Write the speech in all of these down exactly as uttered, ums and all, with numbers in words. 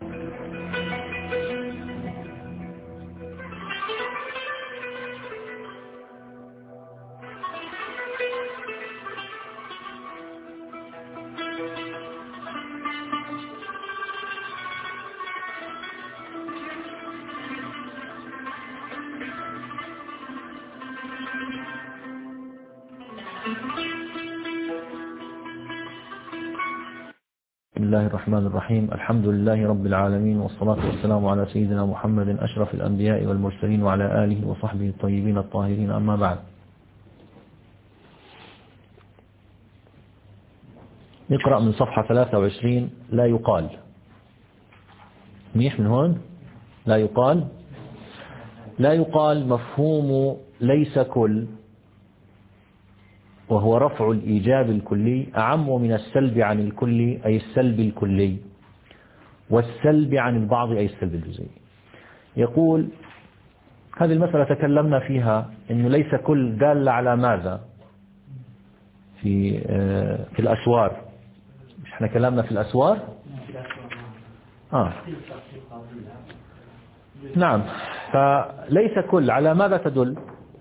بسم الله الرحمن الرحيم. الحمد لله رب العالمين، والصلاة والسلام على سيدنا محمد أشرف الأنبياء والمرسلين وعلى آله وصحبه الطيبين الطاهرين، أما بعد. نقرأ من صفحة ثلاثة وعشرين. لا يقال منيح من هون. لا يقال لا يقال مفهوم ليس كل، وهو رفع الإيجاب الكلي، أعم من السلب عن الكل أي السلب الكلي، والسلب عن البعض أي السلب الجزئي. يقول هذه المسألة تكلمنا فيها، أنه ليس كل دال على ماذا في في الأسوار. مش احنا كلامنا في الأسوار؟ آه. نعم. فليس كل على ماذا تدل؟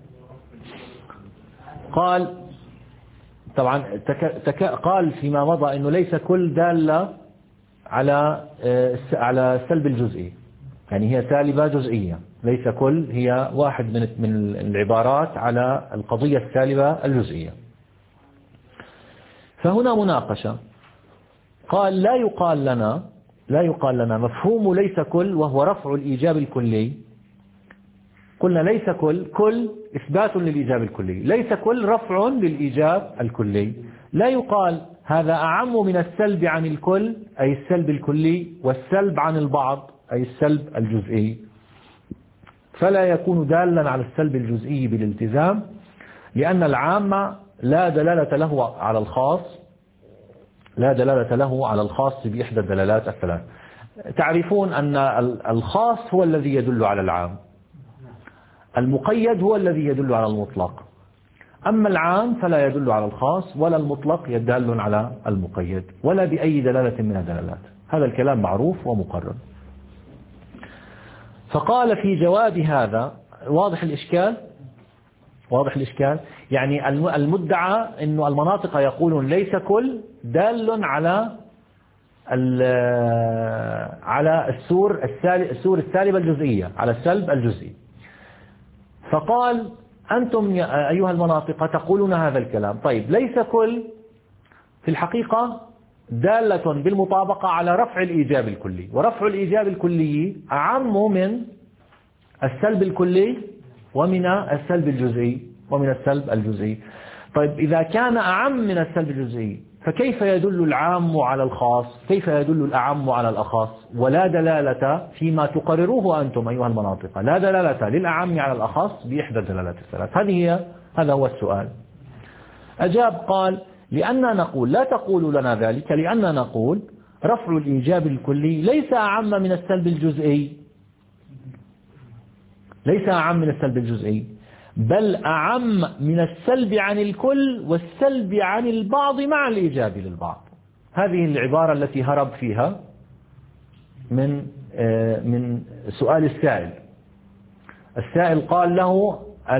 قال طبعا تك... تك... قال فيما مضى انه ليس كل دالة على على السلب الجزئي، يعني هي سالبة جزئية. ليس كل هي واحد من من العبارات على القضية السالبة الجزئية. فهنا مناقشة. قال لا يقال لنا لا يقال لنا مفهوم ليس كل، وهو رفع الإيجاب الكلي. قلنا ليس كل كل إثبات للإيجاب الكلي، ليس كل رفع للإيجاب الكلي. لا يقال هذا أعم من السلب عن الكل أي السلب الكلي، والسلب عن البعض أي السلب الجزئي، فلا يكون دالا على السلب الجزئي بالالتزام، لأن العام لا دلالة له على الخاص لا دلالة له على الخاص بإحدى الدلالات الثلاث. تعرفون أن الخاص هو الذي يدل على العام، المقيد هو الذي يدل على المطلق، أما العام فلا يدل على الخاص ولا المطلق يدل على المقيد ولا بأي دلالة من الدلالات. هذا الكلام معروف ومقرر. فقال في جواب هذا، واضح الإشكال واضح الإشكال يعني المدعى أن المناطق يقولون ليس كل دال على على السور السور السالبة الجزئية، على السلب الجزئي. فقال أنتم أيها المناطق تقولون هذا الكلام. طيب ليس كل في الحقيقة دالة بالمطابقة على رفع الإيجاب الكلي، ورفع الإيجاب الكلي أعم من السلب الكلي ومن السلب الجزئي ومن السلب الجزئي. طيب إذا كان أعم من السلب الجزئي، فكيف يدل العام على الخاص؟ كيف يدل الأعم على الأخص؟ ولا دلالة فيما تقرروه أنتم أيها المناطق، لا دلالة للأعم على الأخص بإحدى الدلالات الثلاث. هذه هي هذا هو السؤال. أجاب قال لأننا نقول، لا تقولوا لنا ذلك، لأننا نقول رفع الإيجاب الكلي ليس أعم من السلب الجزئي ليس أعم من السلب الجزئي بل أعم من السلب عن الكل والسلب عن البعض مع الإيجاب للبعض. هذه العبارة التي هرب فيها من من سؤال السائل. السائل قال له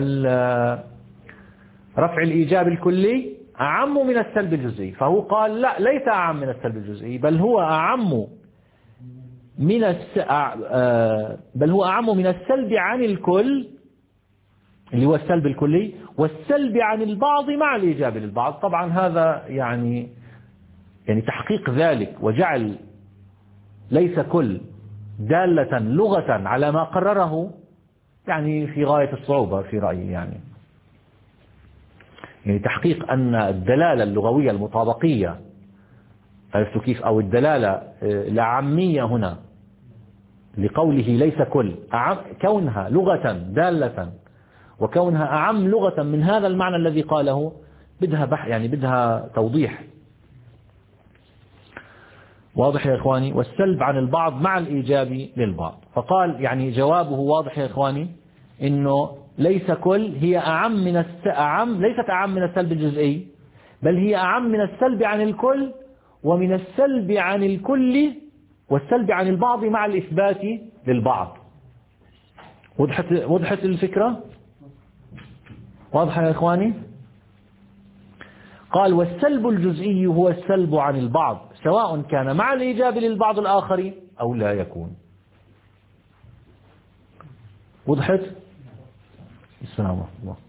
رفع الإيجاب الكلي أعم من السلب الجزئي، فهو قال لا، ليس أعم من السلب الجزئي، بل هو أعم من الس... بل هو أعم من السلب عن الكل اللي هو السلب الكلي، والسلب عن البعض مع الإيجاب للبعض. طبعا هذا يعني يعني تحقيق ذلك وجعل ليس كل دالة لغة على ما قرره يعني في غاية الصعوبة في رأيي. يعني يعني تحقيق أن الدلالة اللغوية المطابقية عرفتوا كيف، أو الدلالة الأعمية هنا لقوله ليس كل، كونها لغة دالة وكونها أعم لغة من هذا المعنى الذي قاله، بدها بح يعني بدها توضيح. واضح يا إخواني؟ والسلب عن البعض مع الإيجاب للبعض. فقال يعني جوابه واضح يا إخواني، إنه ليس كل هي أعم من الس... أعم ليست أعم من السلب الجزئي، بل هي أعم من السلب عن الكل ومن السلب عن الكل والسلب عن البعض مع الإثبات للبعض. وضحت وضحت الفكرة؟ واضحة يا إخواني؟ قال والسلب الجزئي هو السلب عن البعض سواء كان مع الإيجاب للبعض الآخر أو لا يكون. وضحت؟ السلام عليكم.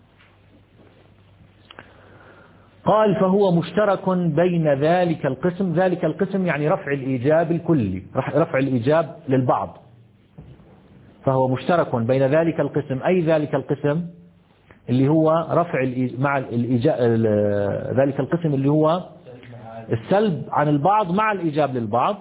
قال فهو مشترك بين ذلك القسم، ذلك القسم يعني رفع الإيجاب الكلي، رفع الإيجاب للبعض، فهو مشترك بين ذلك القسم، أي ذلك القسم اللي هو رفع مع الإيجاب، ذلك القسم اللي هو السلب عن البعض مع الإيجاب للبعض،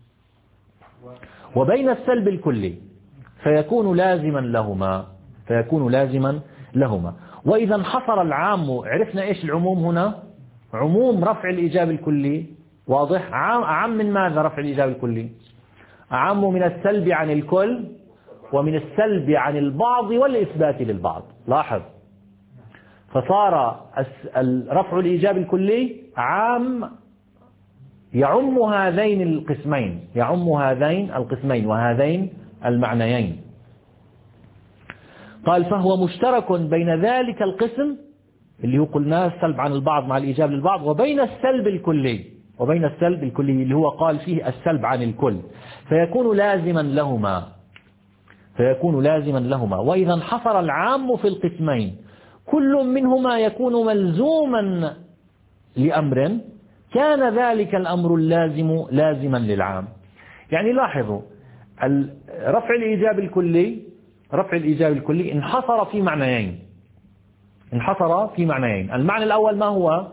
وبين السلب الكلي فيكون لازما لهما، فيكون لازما لهما. وإذا انحصر العام، عرفنا إيش العموم هنا؟ عموم رفع الإيجاب الكلي، واضح؟ عام أعم من ماذا رفع الإيجاب الكلي؟ أعم من السلب عن الكل ومن السلب عن البعض والإثبات للبعض. لاحظ، فصار رفع الإيجاب الكلي عام يعم هذين القسمين، يعم هذين القسمين وهذين المعنيين. قال فهو مشترك بين ذلك القسم اللي هو قلناه السلب عن البعض مع الإيجاب للبعض، وبين السلب الكلي، وبين السلب الكلي اللي هو قال فيه السلب عن الكل، فيكون لازما لهما، فيكون لازما لهما. وإذا انحصر العام في القسمين كل منهما يكون ملزوما لأمر كان ذلك الأمر اللازم لازما للعام. يعني لاحظوا، رفع الإيجاب الكلي، رفع الإيجاب الكلي انحصر في معنيين، انحصر في معنيين. المعنى الأول ما هو؟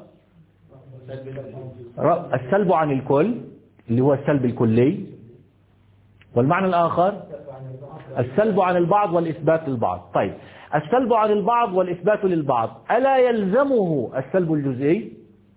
السلب عن الكل اللي هو السلب الكلي، والمعنى الآخر السلب عن البعض والإثبات للبعض. طيب، السلب عن البعض والإثبات للبعض ألا يلزمه السلب الجزئي؟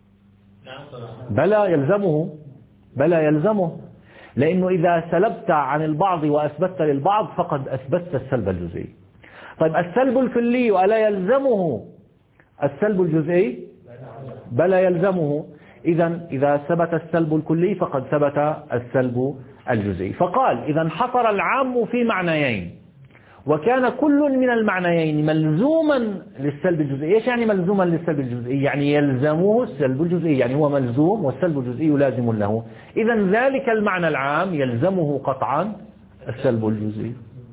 بلى يلزمه، بلى يلزمه، لأنه إذا سلبت عن البعض وأثبتت للبعض فقد أثبتت السلب الجزئي. طيب، السلب الكلي ألا يلزمه السلب الجزئي؟ بلى يلزمه. إذا إذا ثبت السلب الكلي فقد ثبت السلب الجزئي. فقال إذا انحصر العام في معنيين وكان كل من المعنيين ملزوما للسلب الجزئي. ايش يعني ملزوما للسلب الجزئي؟ يعني يلزمه السلب الجزئي، يعني هو ملزوم والسلب الجزئي لازم له. إذا ذلك المعنى العام يلزمه قطعا السلب الجزئي.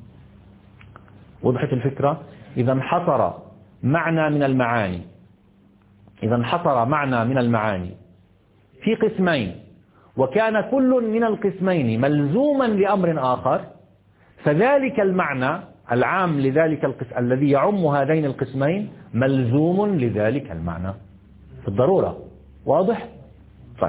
وضحت الفكرة؟ إذا انحصر معنى من المعاني، إذا انحصر معنى من المعاني في قسمين وكان كل من القسمين ملزوما لأمر آخر، فذلك المعنى العام لذلك القسم الذي يعم هذين القسمين ملزوم لذلك المعنى بالضرورة. واضح؟ طيب،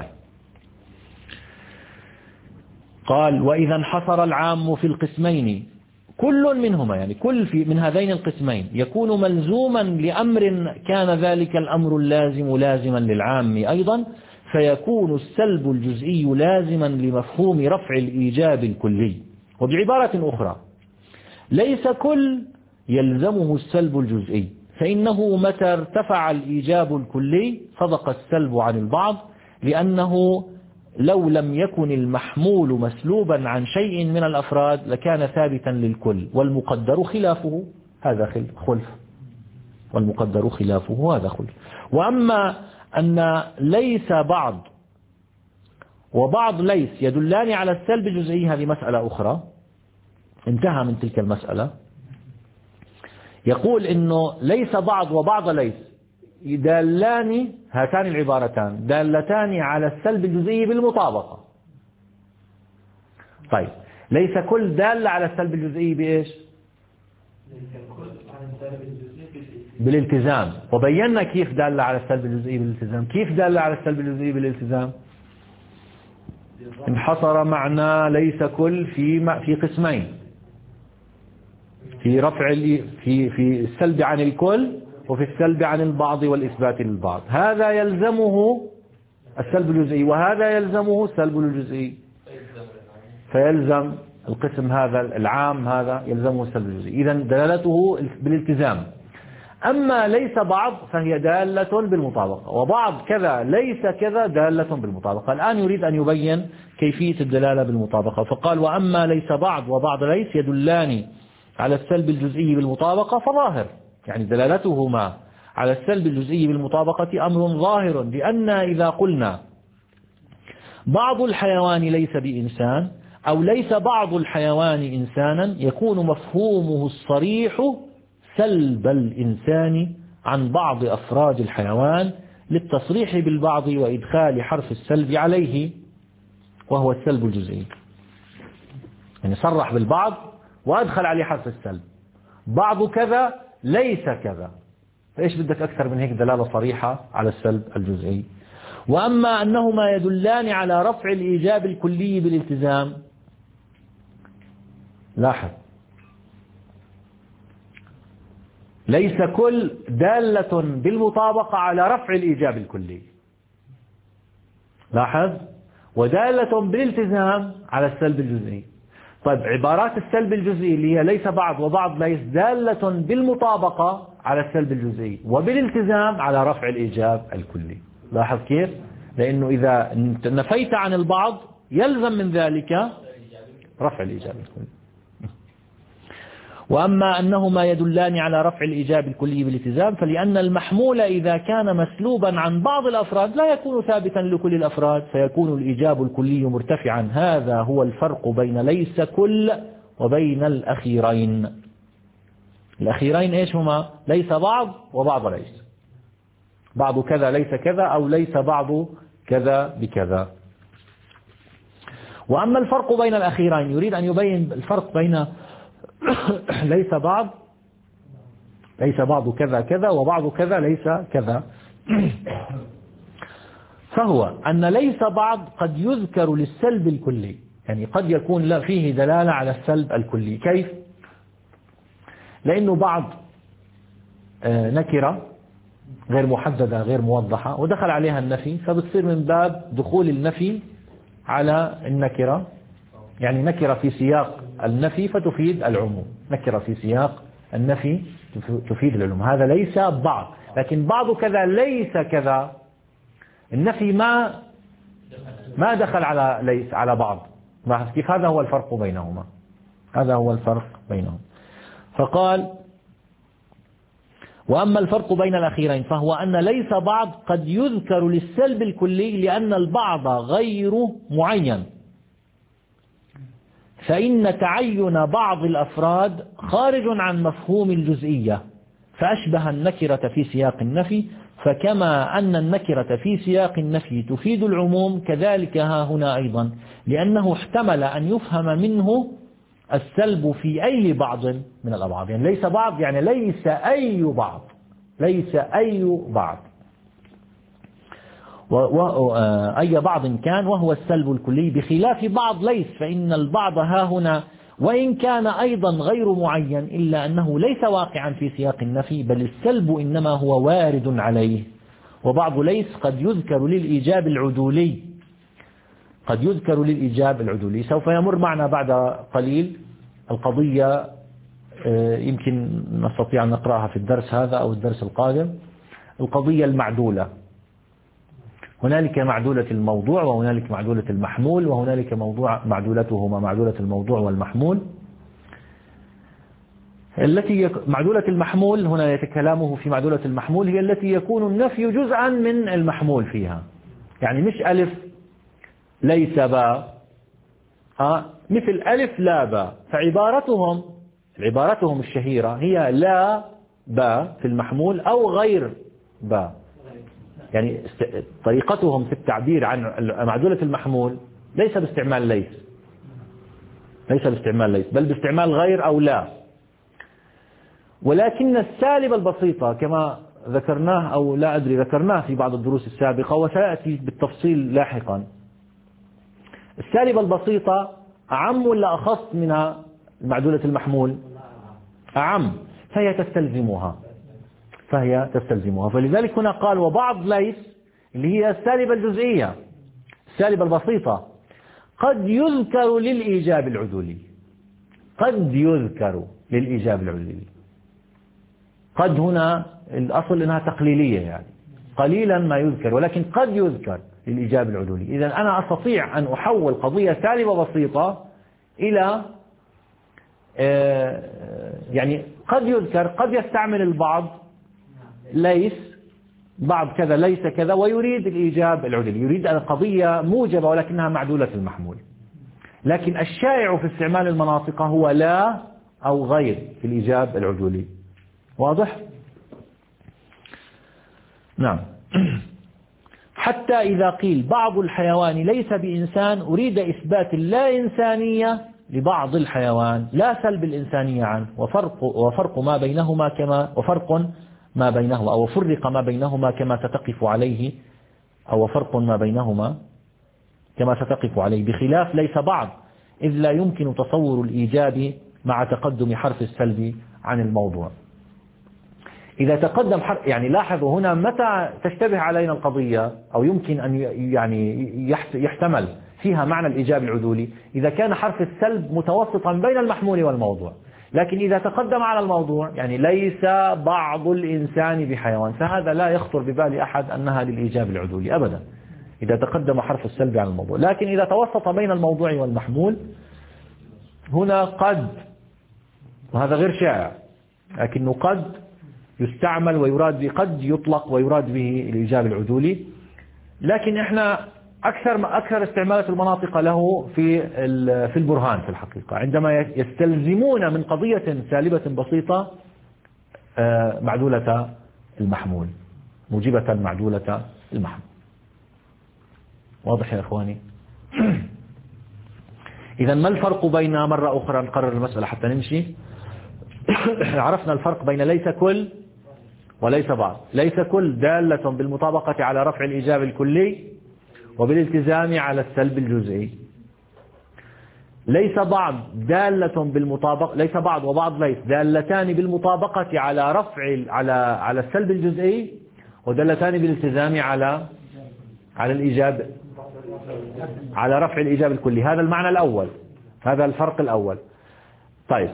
قال وإذا انحصر العام في القسمين كل منهما، يعني كل في من هذين القسمين يكون ملزوما لأمر كان ذلك الأمر اللازم لازما للعام أيضا، فيكون السلب الجزئي لازما لمفهوم رفع الإيجاب الكلي. وبعبارة أخرى، ليس كل يلزمه السلب الجزئي، فإنه متى ارتفع الإيجاب الكلي صدق السلب عن البعض، لأنه لو لم يكن المحمول مسلوبا عن شيء من الأفراد لكان ثابتا للكل، والمقدر خلافه هذا خلف، والمقدر خلافه هذا خلف. وأما أن ليس بعض وبعض ليس يدلان على السلب الجزئي هذه مسألة أخرى، انتهى من تلك المسألة. يقول إنه ليس بعض وبعض ليس دالان، هاتان العبارتان دالتان على السلب الجزئي بالمطابقة. طيب، ليس كل دال على السلب الجزئي بإيش؟ بالالتزام. وبينا كيف دال على السلب الجزئي بالالتزام. كيف دال على السلب الجزئي بالالتزام؟ انحصر معنى ليس كل في في قسمين، في رفع في في السلب عن الكل وفي السلب عن البعض والإثبات للبعض. هذا يلزمه السلب الجزئي وهذا يلزمه السلب الجزئي، فيلزم القسم هذا العام هذا يلزمه السلب الجزئي. إذن دلالته بالالتزام. أما ليس بعض فهي دالة بالمطابقة، وبعض كذا ليس كذا دالة بالمطابقة. الآن يريد أن يبين كيفية الدلالة بالمطابقة، فقال وأما ليس بعض وبعض ليس يدلان على السلب الجزئي بالمطابقة فظاهر، يعني دلالتهما على السلب الجزئي بالمطابقة أمر ظاهر، لأن إذا قلنا بعض الحيوان ليس بإنسان أو ليس بعض الحيوان إنسانا يكون مفهومه الصريح سلب الإنسان عن بعض أفراد الحيوان للتصريح بالبعض وإدخال حرف السلب عليه وهو السلب الجزئي. يعني صرح بالبعض وأدخل عليه حرف السلب، بعض كذا ليس كذا، فإيش بدك أكثر من هيك دلالة صريحة على السلب الجزئي. وأما أنهما يدلان على رفع الإيجاب الكلي بالالتزام، لاحظ ليس كل دالة بالمطابقة على رفع الإيجاب الكلي، لاحظ، ودالة بالالتزام على السلب الجزئي. طيب عبارات السلب الجزئي اللي هي ليس بعض وبعض ليس دالة بالمطابقة على السلب الجزئي وبالالتزام على رفع الإيجاب الكلي. لاحظ كيف؟ لأنه إذا نفيت عن البعض يلزم من ذلك رفع الإيجاب الكلي. وأما أنهما يدلان على رفع الإيجاب الكلي بالالتزام فلأن المحمول إذا كان مسلوبا عن بعض الأفراد لا يكون ثابتا لكل الأفراد فيكون الإيجاب الكلي مرتفعا. هذا هو الفرق بين ليس كل وبين الأخيرين. الأخيرين إيش هما؟ ليس بعض وبعض ليس، بعض كذا ليس كذا أو ليس بعض كذا بكذا. وأما الفرق بين الأخيرين يريد أن يبين الفرق بين ليس بعض ليس بعض كذا كذا وبعض كذا ليس كذا. فهو أن ليس بعض قد يذكر للسلب الكلي، يعني قد يكون لا فيه دلالة على السلب الكلي. كيف؟ لأنه بعض نكرة غير محددة غير موضحة ودخل عليها النفي، فبتصير من باب دخول النفي على النكرة، يعني نكرة في سياق النفي فتفيد العموم، نكرة في سياق النفي تفيد العموم. هذا ليس بعض، لكن بعض كذا ليس كذا النفي ما ما دخل على ليس على بعض. لاحظ كيف؟ هذا هو الفرق بينهما، هذا هو الفرق بينهم. فقال وأما الفرق بين الأخيرين فهو أن ليس بعض قد يذكر للسلب الكلي لأن البعض غير معين، فإن تعين بعض الأفراد خارج عن مفهوم الجزئية فأشبه النكرة في سياق النفي، فكما أن النكرة في سياق النفي تفيد العموم كذلك ها هنا أيضا، لأنه احتمل أن يفهم منه السلب في أي بعض من الأبعاد. يعني ليس بعض يعني ليس أي بعض، ليس أي بعض وأي بعض كان وهو السلب الكلي، بخلاف بعض ليس، فإن البعض ها هنا وإن كان أيضا غير معين إلا أنه ليس واقعا في سياق النفي، بل السلب إنما هو وارد عليه. وبعض ليس قد يذكر للإيجاب العدولي، قد يذكر للإيجاب العدولي. سوف يمر معنا بعد قليل القضية، يمكن نستطيع أن نقرأها في الدرس هذا أو الدرس القادم، القضية المعدولة. هنالك معدولة الموضوع وهنالك معدولة المحمول، وهنالك موضوع معدولتهما معدولة الموضوع والمحمول. التي معدولة المحمول هنا كلامه في معدولة المحمول هي التي يكون النفي جزءا من المحمول فيها، يعني مش ألف ليس باء، آه مثل ألف لا باء، فعبارتهم عبارتهم الشهيرة هي لا باء في المحمول أو غير باء. يعني طريقتهم في التعبير عن معدولة المحمول ليس باستعمال ليس، ليس باستعمال ليس بل باستعمال غير أو لا. ولكن السالب البسيطة كما ذكرناه أو لا أدري ذكرناه في بعض الدروس السابقة وسيأتي بالتفصيل لاحقا، السالب البسيطة أعم ولا أخص من معدولة المحمول؟ أعم، فهي تستلزمها فهي تستلزمها فلذلك هنا قال وبعض ليس اللي هي السالبة الجزئية السالبة البسيطة قد يذكر للإيجاب العدولي، قد يذكر للإيجاب العدولي. قد هنا الأصل أنها تقليلية، يعني قليلا ما يذكر، ولكن قد يذكر للإيجاب العدولي. إذا أنا أستطيع أن أحول قضية سالبة بسيطة إلى يعني قد يذكر، قد يستعمل البعض ليس بعض كذا ليس كذا ويريد الإيجاب العدولي، يريد القضية موجبة ولكنها معدولة المحمول. لكن الشائع في استعمال المناطق هو لا أو غير في الإيجاب العدولي. واضح؟ نعم. حتى إذا قيل بعض الحيوان ليس بإنسان أريد إثبات اللا إنسانية لبعض الحيوان لا سلب الإنسانية عنه، وفرق وفرق ما بينهما كما وفرق ما بينهما أو فرق ما بينهما كما ستقف عليه أو فرق ما بينهما كما ستقف عليه، بخلاف ليس بعض، إذ لا يمكن تصور الإيجاب مع تقدم حرف السلب عن الموضوع. إذا تقدم حرف، يعني لاحظوا هنا متى تشتبه علينا القضية أو يمكن أن يعني يحتمل فيها معنى الإيجاب العدولي، إذا كان حرف السلب متوسطا بين المحمول والموضوع. لكن إذا تقدم على الموضوع، يعني ليس بعض الإنسان بحيوان، فهذا لا يخطر ببال أحد أنها للإيجاب العدولي أبدا إذا تقدم حرف السلب على الموضوع. لكن إذا توسط بين الموضوع والمحمول هنا قد، وهذا غير شائع، لكنه قد يستعمل ويراد به، قد يطلق ويراد به الإيجاب العدولي. لكن احنا أكثر أكثر استعمالات المناطق له في في البرهان في الحقيقة، عندما يستلزمون من قضية سالبة بسيطة معدولة المحمول، موجبة معدولة المحمول. واضح يا إخواني؟ إذا ما الفرق بين، مرة أخرى نقرر المسألة حتى نمشي. عرفنا الفرق بين ليس كل وليس بعض. ليس كل دالة بالمطابقة على رفع الإيجاب الكلي وبالالتزام على السلب الجزئي. ليس بعض دالة بالمطابقة، ليس بعض وبعض ليس دالتان بالمطابقة على رفع على على السلب الجزئي، ودالتان بالالتزام على على الإيجاب على رفع الإيجاب الكلي. هذا المعنى الأول، هذا الفرق الأول. طيب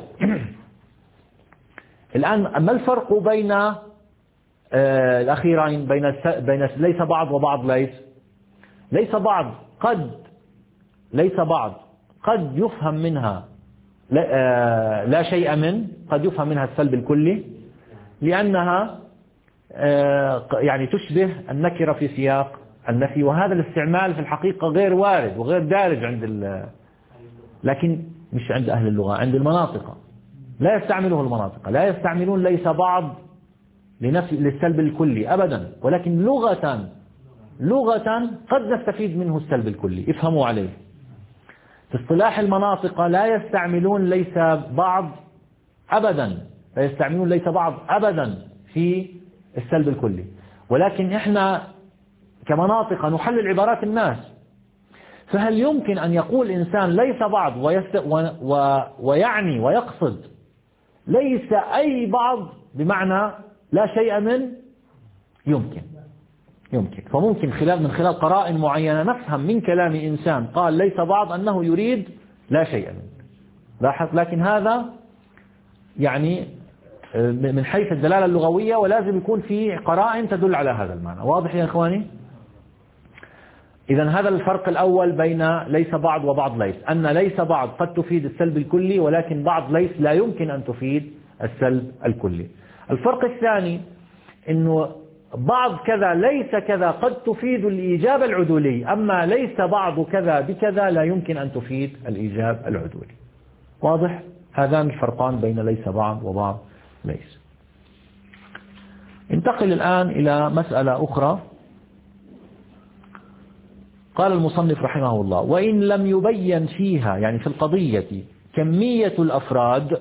الآن ما الفرق بين آه الأخيرين، بين بين ليس بعض وبعض ليس؟ ليس بعض قد ليس بعض قد يفهم منها لا, آه لا شيء من، قد يفهم منها السلب الكلي، لأنها آه يعني تشبه النكرة في سياق النفي، وهذا الاستعمال في الحقيقة غير وارد وغير دارج عند ال لكن مش عند أهل اللغة، عند المناطق لا يستعمله المناطق، لا يستعملون ليس بعض لنفي للسلب الكلي أبدا، ولكن لغة لغة قد نستفيد منه السلب الكلي، افهموا عليه. في اصطلاح المناطق لا يستعملون ليس بعض أبدا، لا يستعملون ليس بعض أبدا في السلب الكلي، ولكن احنا كمناطق نحلل عبارات الناس. فهل يمكن أن يقول إنسان ليس بعض ويست... و... و... ويعني ويقصد ليس أي بعض بمعنى لا شيء من؟ يمكن يمكن فممكن خلال من خلال قرائن معينة نفهم من كلام إنسان قال ليس بعض أنه يريد لا شيء من. لاحظ، لكن هذا يعني من حيث الدلالة اللغوية، ولازم يكون في قرائن تدل على هذا المعنى. واضح يا إخواني؟ إذن هذا الفرق الأول بين ليس بعض وبعض ليس، أن ليس بعض قد تفيد السلب الكلي، ولكن بعض ليس لا يمكن أن تفيد السلب الكلي. الفرق الثاني أنه بعض كذا ليس كذا قد تفيد الإيجاب العدولي، أما ليس بعض كذا بكذا لا يمكن أن تفيد الإيجاب العدولي. واضح؟ هذان الفرقان بين ليس بعض وبعض ليس. انتقل الآن إلى مسألة أخرى. قال المصنف رحمه الله: وإن لم يبين فيها، يعني في القضية، كمية الأفراد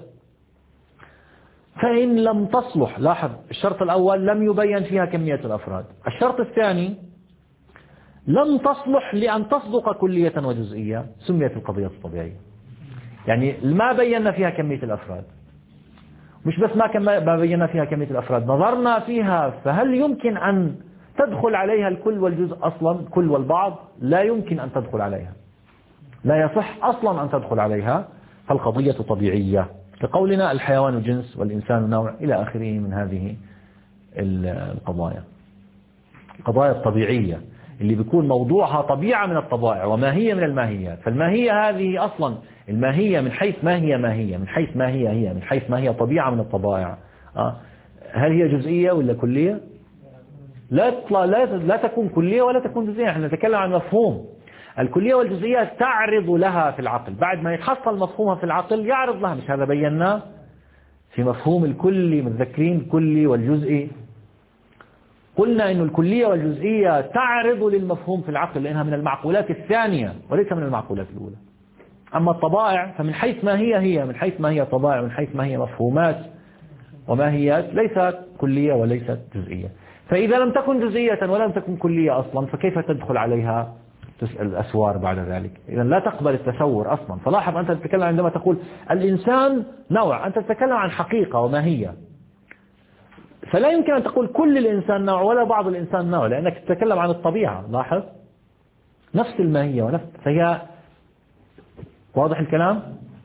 فإن لم تصلح. لاحظ الشرط الأول لم يبين فيها كمية الأفراد، الشرط الثاني لم تصلح لأن تصدق كلية وجزئية، سميت القضية الطبيعية. يعني ما بينا فيها كمية الأفراد، مش بس ما بينا فيها كمية الأفراد، نظرنا فيها فهل يمكن أن تدخل عليها الكل والجزء أصلا، كل والبعض لا يمكن أن تدخل عليها، لا يصح أصلا أن تدخل عليها، فالقضية طبيعية. لقولنا الحيوان جنس والإنسان نوع إلى آخره من هذه القضايا، القضايا الطبيعية اللي بيكون موضوعها طبيعة من الطبائع وماهية من الماهيات. فالماهية هذه أصلا الماهية من حيث ما هي ماهية، من حيث ما هي هي من حيث ما هي طبيعة من الطبائع. هل هي جزئية ولا كلية؟ لا لا لا تكون كلية ولا تكون جزئية. احنا نتكلم عن مفهوم. الكلية والجزئية تعرض لها في العقل، بعد ما يتحصل مفهومها في العقل يعرض لها. مش هذا بيناه في مفهوم الكلي، متذكرين الكلي والجزئي؟ قلنا إن الكلية والجزئية تعرض للمفهوم في العقل لأنها من المعقولات الثانية وليس من المعقولات الأولى. أما الطبائع فمن حيث ما هي هي من حيث ما هي طبائع، من حيث ما هي مفهومات وماهيات، ليست كلية وليست جزئية. فإذا لم تكن جزئية ولم تكن كلية أصلا فكيف تدخل عليها تسأل الأسوار بعد ذلك؟ إذا لا تقبل التصور أصلا. فلاحظ أنت تتكلم عندما تقول الإنسان نوع، أنت تتكلم عن حقيقة وماهية، فلا يمكن أن تقول كل الإنسان نوع ولا بعض الإنسان نوع، لأنك تتكلم عن الطبيعة. لاحظ نفس الماهية ونفس، فهي واضح الكلام؟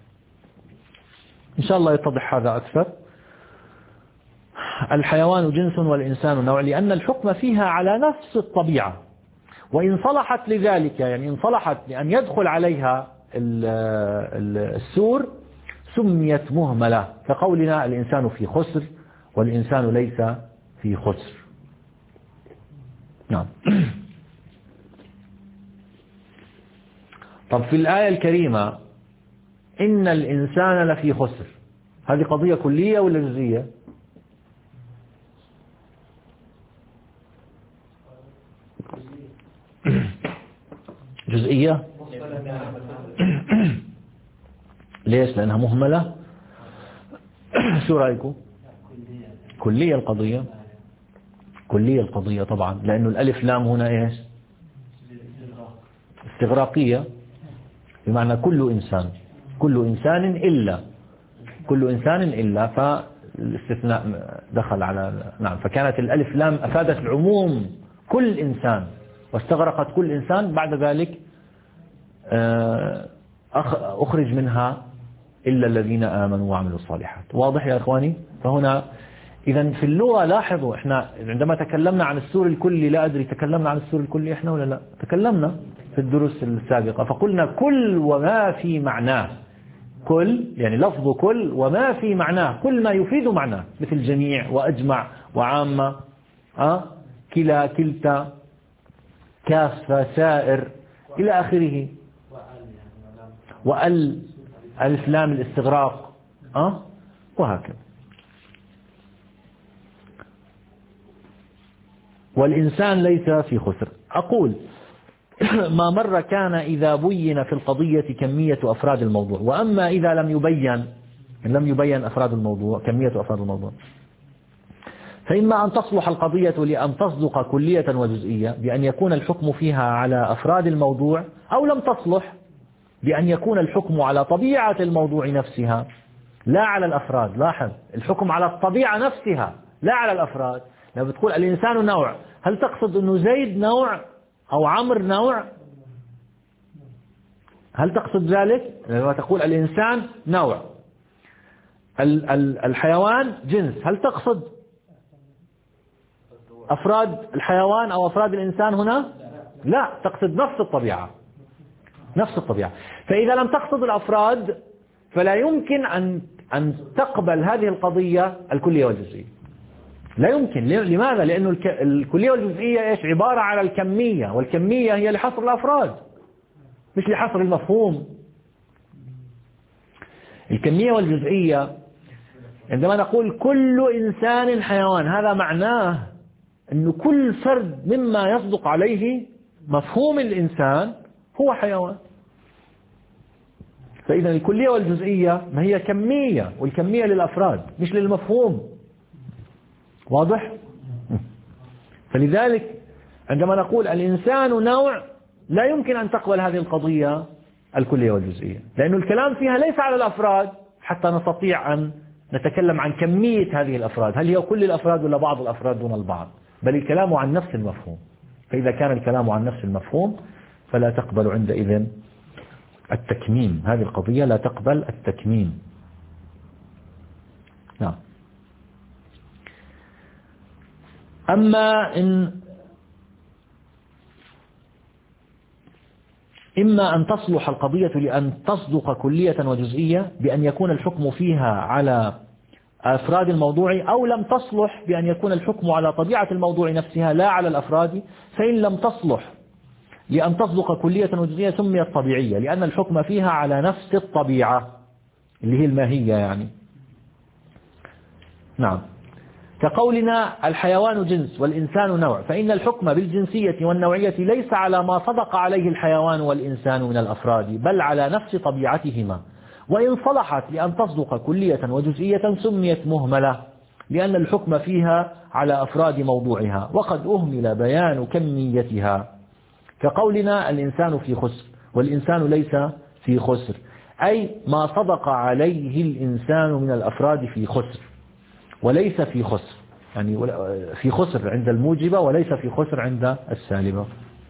إن شاء الله يتضح هذا أكثر. الحيوان جنس والإنسان نوع لأن الحكم فيها على نفس الطبيعة، وإن صلحت لذلك يعني إن صلحت لأن يدخل عليها السور سميت مهملة، كقولنا الإنسان في خسر والإنسان ليس في خسر. نعم. طب في الآية الكريمة إن الإنسان لفي خسر، هذه قضية كلية ولا جزئية؟ جزئية. ليش؟ لأنها مهملة. شو رأيكم؟ كلية القضية، كلية القضية طبعا، لأنه الألف لام هنا إيش؟ استغراقية، بمعنى كل إنسان، كل إنسان إلا، كل إنسان إلا، فالاستثناء دخل على نعم. فكانت الألف لام أفادت العموم كل إنسان واستغرقت كل إنسان، بعد ذلك أخرج منها إلا الذين آمنوا وعملوا الصالحات. واضح يا إخواني؟ فهنا إذا في اللغة لاحظوا إحنا عندما تكلمنا عن السور الكلي، لا أدري تكلمنا عن السور الكلي إحنا ولا لا؟ تكلمنا في الدروس السابقة، فقلنا كل وما في معناه، كل يعني لفظ كل وما في معناه، كل ما يفيد معناه، مثل جميع وأجمع وعامة، أه؟ كلا كلتا كافة سائر إلى آخره، وأل ألف لام الاستغراق، أه؟ وهكذا. والإنسان ليس في خسر. أقول ما مر كان إذا بين في القضية كمية أفراد الموضوع، وأما إذا لم يبين لم يبين أفراد الموضوع كمية أفراد الموضوع فإما أن تصلح القضية لأن تصدق كلية وجزئية بأن يكون الحكم فيها على أفراد الموضوع، أو لم تصلح بأن يكون الحكم على طبيعة الموضوع نفسها لا على الأفراد. لاحظ الحكم على الطبيعة نفسها لا على الأفراد. لما بتقول الإنسان نوع، هل تقصد أنه زيد نوع أو عمر نوع؟ هل تقصد ذلك؟ لما تقول الإنسان نوع، الحيوان جنس، هل تقصد أفراد الحيوان أو أفراد الإنسان هنا؟ لا، تقصد نفس الطبيعة، نفس الطبيعة. فإذا لم تقصد الأفراد فلا يمكن أن أن تقبل هذه القضية الكلية والجزئية، لا يمكن. لماذا؟ لأنه الكلية والجزئية إيش؟ عبارة على الكمية، والكمية هي لحصر الأفراد مش لحصر المفهوم. الكمية والجزئية عندما نقول كل إنسان حيوان، هذا معناه أنه كل فرد مما يصدق عليه مفهوم الإنسان هو حيوان. فإذا الكلية والجزئية ما هي كمية، والكمية للأفراد مش للمفهوم. واضح؟ فلذلك عندما نقول الإنسان نوع لا يمكن أن تقبل هذه القضية الكلية والجزئية، لأن الكلام فيها ليس على الأفراد حتى نستطيع أن نتكلم عن كمية هذه الأفراد، هل هي كل الأفراد ولا بعض الأفراد دون البعض، بل الكلام عن نفس المفهوم. فإذا كان الكلام عن نفس المفهوم فلا تقبل عندئذ التكميم، هذه القضية لا تقبل التكميم. نعم. أما إن إما أن تصلح القضية لأن تصدق كلية وجزئية بأن يكون الحكم فيها على أفراد الموضوع، أو لم تصلح بأن يكون الحكم على طبيعة الموضوع نفسها لا على الأفراد. فإن لم تصلح لأن تصدق كلية وجزئية سميت طبيعية، لأن الحكم فيها على نفس الطبيعة اللي هي الماهية يعني. نعم. كقولنا الحيوان جنس والإنسان نوع، فإن الحكم بالجنسية والنوعية ليس على ما صدق عليه الحيوان والإنسان من الأفراد، بل على نفس طبيعتهما. وإن صلحت لأن تصدق كلية وجزئية سميت مهملة، لأن الحكم فيها على أفراد موضوعها، وقد أهمل بيان كميتها. كقولنا الإنسان في خسر والإنسان ليس في خسر، أي ما صدق عليه الإنسان من الأفراد في خسر وليس في خسر، يعني في خسر عند الموجبة وليس في خسر عند السالبة.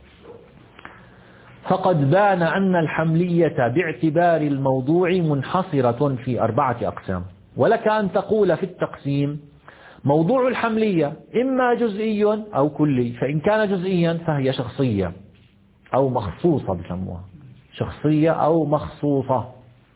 فقد بان أن الحملية باعتبار الموضوع منحصرة في أربعة أقسام. ولك أن تقول في التقسيم: موضوع الحملية إما جزئي أو كلي، فإن كان جزئيا فهي شخصية أو مخصوصة، بسموها شخصية أو مخصوصة.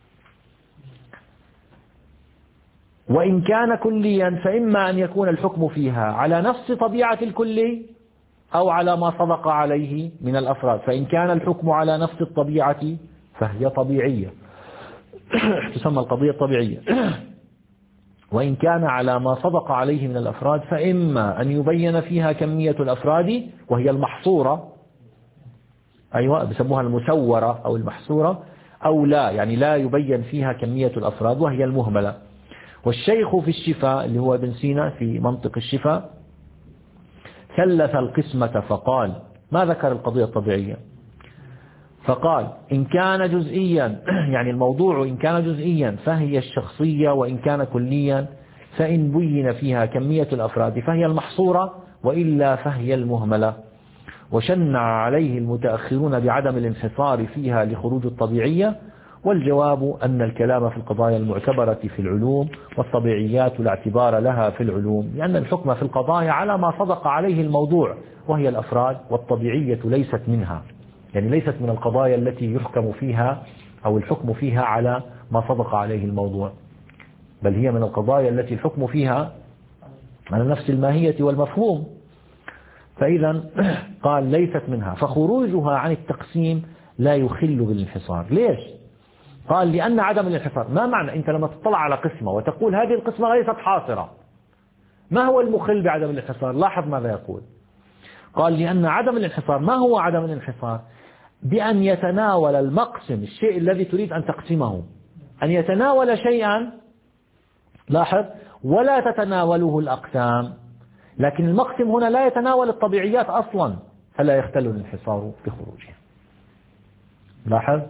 وإن كان كليا فإما أن يكون الحكم فيها على نفس طبيعة الكلي أو على ما صدق عليه من الأفراد، فإن كان الحكم على نفس الطبيعة فهي طبيعية تسمى القضية الطبيعية. وإن كان على ما صدق عليه من الأفراد فإما أن يبين فيها كمية الأفراد وهي المحصورة، أيوة بسموها المسورة أو المحصورة، أو لا، يعني لا يبين فيها كمية الأفراد وهي المهملة. والشيخ في الشفاء اللي هو ابن سينا في منطق الشفاء ثلث القسمة فقال، ما ذكر القضية الطبيعية، فقال: إن كان جزئيا يعني الموضوع إن كان جزئيا فهي الشخصية، وإن كان كليا فإن بين فيها كمية الأفراد فهي المحصورة، وإلا فهي المهملة. وشنع عليه المتأخرون بعدم الانحصار فيها لخروج الطبيعية. والجواب أن الكلام في القضايا المعتبرة في العلوم، والطبيعيات لا اعتبار لها في العلوم، لأن الحكم في القضايا على ما صدق عليه الموضوع وهي الأفراد، والطبيعية ليست منها، يعني ليست من القضايا التي يحكم فيها أو الحكم فيها على ما صدق عليه الموضوع، بل هي من القضايا التي الحكم فيها على نفس الماهية والمفهوم. فإذا قال ليست منها، فخروجها عن التقسيم لا يخل بالانحصار. ليش؟ قال: لأن عدم الانحصار، ما معنى أنت لما تطلع على قسمة وتقول هذه القسمة ليست حاصرة، ما هو المخل بعدم الانحصار؟ لاحظ ماذا يقول. قال: لأن عدم الانحصار، ما هو عدم الانحصار؟ بأن يتناول المقسم الشيء الذي تريد أن تقسمه، أن يتناول شيئا، لاحظ، ولا تتناوله الأقسام. لكن المقسم هنا لا يتناول الطبيعيات أصلا، فلا يختل الانحصار بخروجها. لاحظ.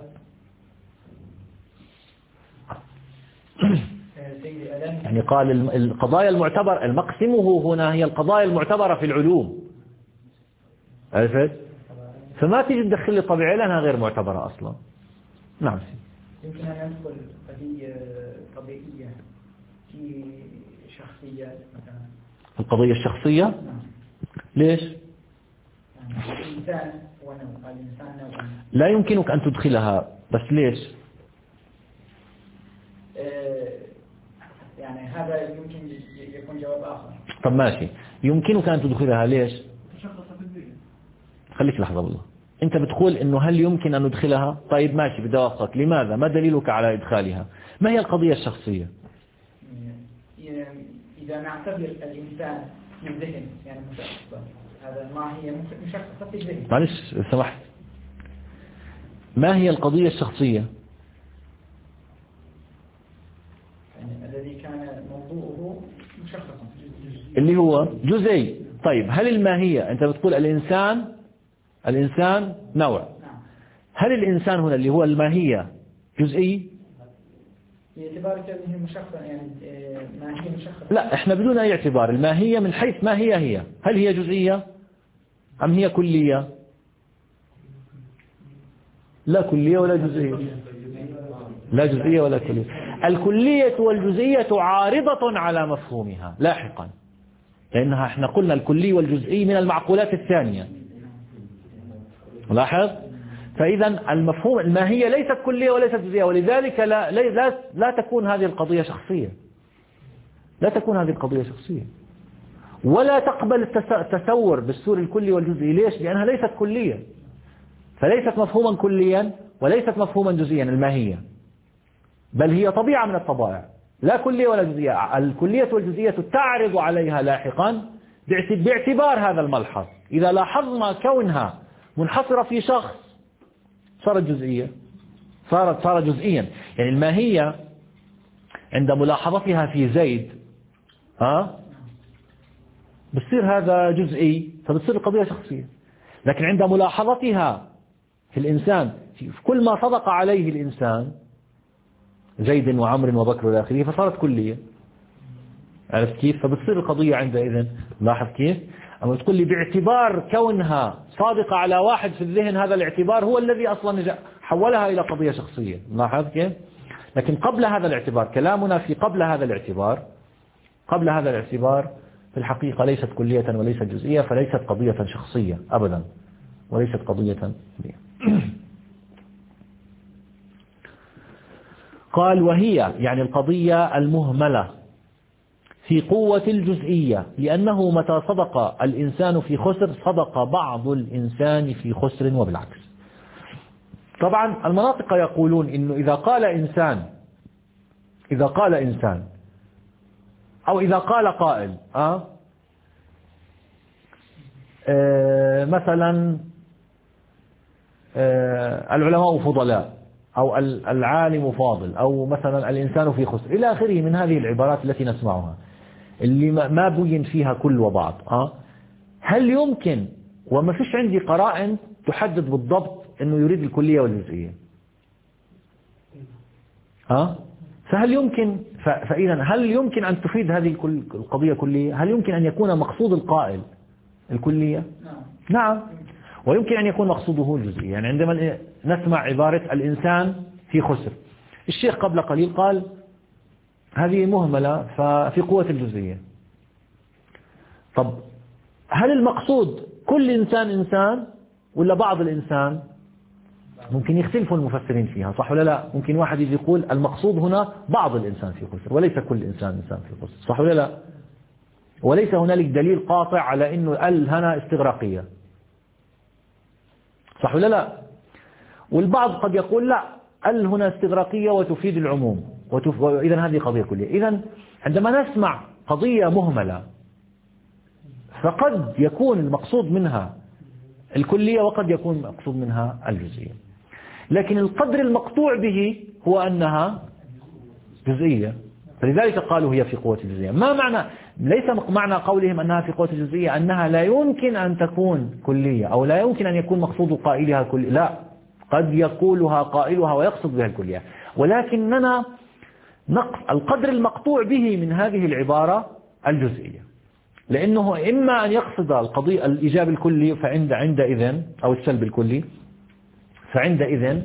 يعني قال القضايا المعتبر المقسمه هنا هي القضايا المعتبرة في العلوم، عرفت؟ فما تيجي تدخل لي طبيعية لأنها غير معتبرة أصلا. نعم. يمكن أن ندخل قضية طبيعية في شخصية مثلا. القضية الشخصية؟ نعم. ليش؟ يعني الإنسان هو نوع، الإنسان نوع. لا يمكنك أن تدخلها، بس ليش؟ يعني هذا يمكن يكون جواب آخر. طب ماشي، يمكنك أن تدخلها، ليش؟ خليك لحظة بالله، أنت بتقول إنه هل يمكن أن ندخلها؟ طيب ماشي، بدي أوافقك. لماذا؟ ما دليلك على إدخالها؟ ما هي القضية الشخصية؟ إذا نعتبر الإنسان في الذهن يعني مشخصة، هذا ما هي مشخصة في الذهن. معلش سمحت، ما هي القضية الشخصية؟ يعني الذي كان موضوعه مشخصا اللي هو جزئي. طيب هل الماهية، أنت بتقول الإنسان الإنسان نوع، هل الإنسان هنا اللي هو الماهية جزئي؟ باعتبار كونه مشخصا يعني ماهية مشخصة. لا، احنا بدون أي اعتبار. الماهية من حيث ما هي هي، هل هي جزئية أم هي كلية؟ لا كلية ولا جزئية، لا جزئية ولا كلية. الكلية والجزئية عارضة على مفهومها لاحقا، لأنها احنا قلنا الكلي والجزئي من المعقولات الثانية. لاحظ، فإذا المفهوم الماهية ليست كلية وليست جزئية، ولذلك لا, لا, لا تكون هذه القضية شخصية، لا تكون هذه القضية شخصية، ولا تقبل التسور بالسور الكلي والجزئي. ليش؟ لأنها ليست كلية، فليست مفهوما كليا وليست مفهوما جزئيا الماهية، بل هي طبيعة من الطبائع، لا كلية ولا جزئية. الكلية والجزئية تعرض عليها لاحقا باعتبار هذا الملحظ. إذا لاحظنا كونها منحصرة في شخص صارت جزئية، صارت صار جزئيا. يعني الماهية عند ملاحظتها في زيد ها بتصير هذا جزئي، فبتصير القضية شخصية. لكن عند ملاحظتها في الإنسان في كل ما صدق عليه الإنسان زيد وعمر وبكر والى اخره فصارت كلية. عرفت كيف؟ فبتصير القضية عندئذ. لاحظ كيف؟ أما تقول لي باعتبار كونها صادقة على واحد في الذهن، هذا الاعتبار هو الذي أصلا حولها إلى قضية شخصية. لاحظ كيف؟ لكن قبل هذا الاعتبار، كلامنا في قبل هذا الاعتبار، قبل هذا الاعتبار في الحقيقة ليست كلية وليست جزئية، فليست قضية شخصية أبدا، وليست قضية كلية. قال وهي يعني القضية المهملة في قوة الجزئية، لأنه متى صدق الإنسان في خسر صدق بعض الإنسان في خسر وبالعكس. طبعا المناطق يقولون إنه إذا قال إنسان إذا قال إنسان أو إذا قال قائل أه آه مثلا آه العلماء فضلاء أو العالم فاضل أو مثلا الإنسان في خسر إلى آخره من هذه العبارات التي نسمعها اللي ما بين فيها كل وبعض أه هل يمكن، وما فيش عندي قرائن تحدد بالضبط أنه يريد الكلية والجزئية أه فهل يمكن فإذا هل يمكن أن تفيد هذه القضية كلية؟ هل يمكن أن يكون مقصود القائل الكلية؟ نعم، ويمكن أن يكون مقصوده الجزئية. يعني عندما نسمع عبارة الإنسان في خسر، الشيخ قبل قليل قال هذه مهملة ففي قوة الجزئية. طب هل المقصود كل إنسان إنسان ولا بعض الإنسان؟ ممكن يختلفوا المفسرين فيها، صح ولا لا؟ ممكن واحد يجي يقول المقصود هنا بعض الإنسان في خسر وليس كل إنسان إنسان في خسر، صح ولا لا؟ وليس هنالك دليل قاطع على إنه ال هنا استغراقية، صح ولا لا؟ والبعض قد يقول لا، ال هنا استغراقية وتفيد العموم وتف... إذن هذه قضية كلية. إذن عندما نسمع قضية مهملة فقد يكون المقصود منها الكلية وقد يكون المقصود منها الجزئية، لكن القدر المقطوع به هو أنها جزئية، فلذلك قالوا هي في قوة الجزئية. ما معنى ليس معنى قولهم أنها في قوة الجزئية أنها لا يمكن أن تكون كلية أو لا يمكن أن يكون مقصود قائلها كلية، لا، قد يقولها قائلها ويقصد بها الكلية، ولكننا القدر المقطوع به من هذه العبارة الجزئية، لأنه إما أن يقصد القضية الإيجاب الكلي فعند عندئذ أو السلب الكلي فعندئذ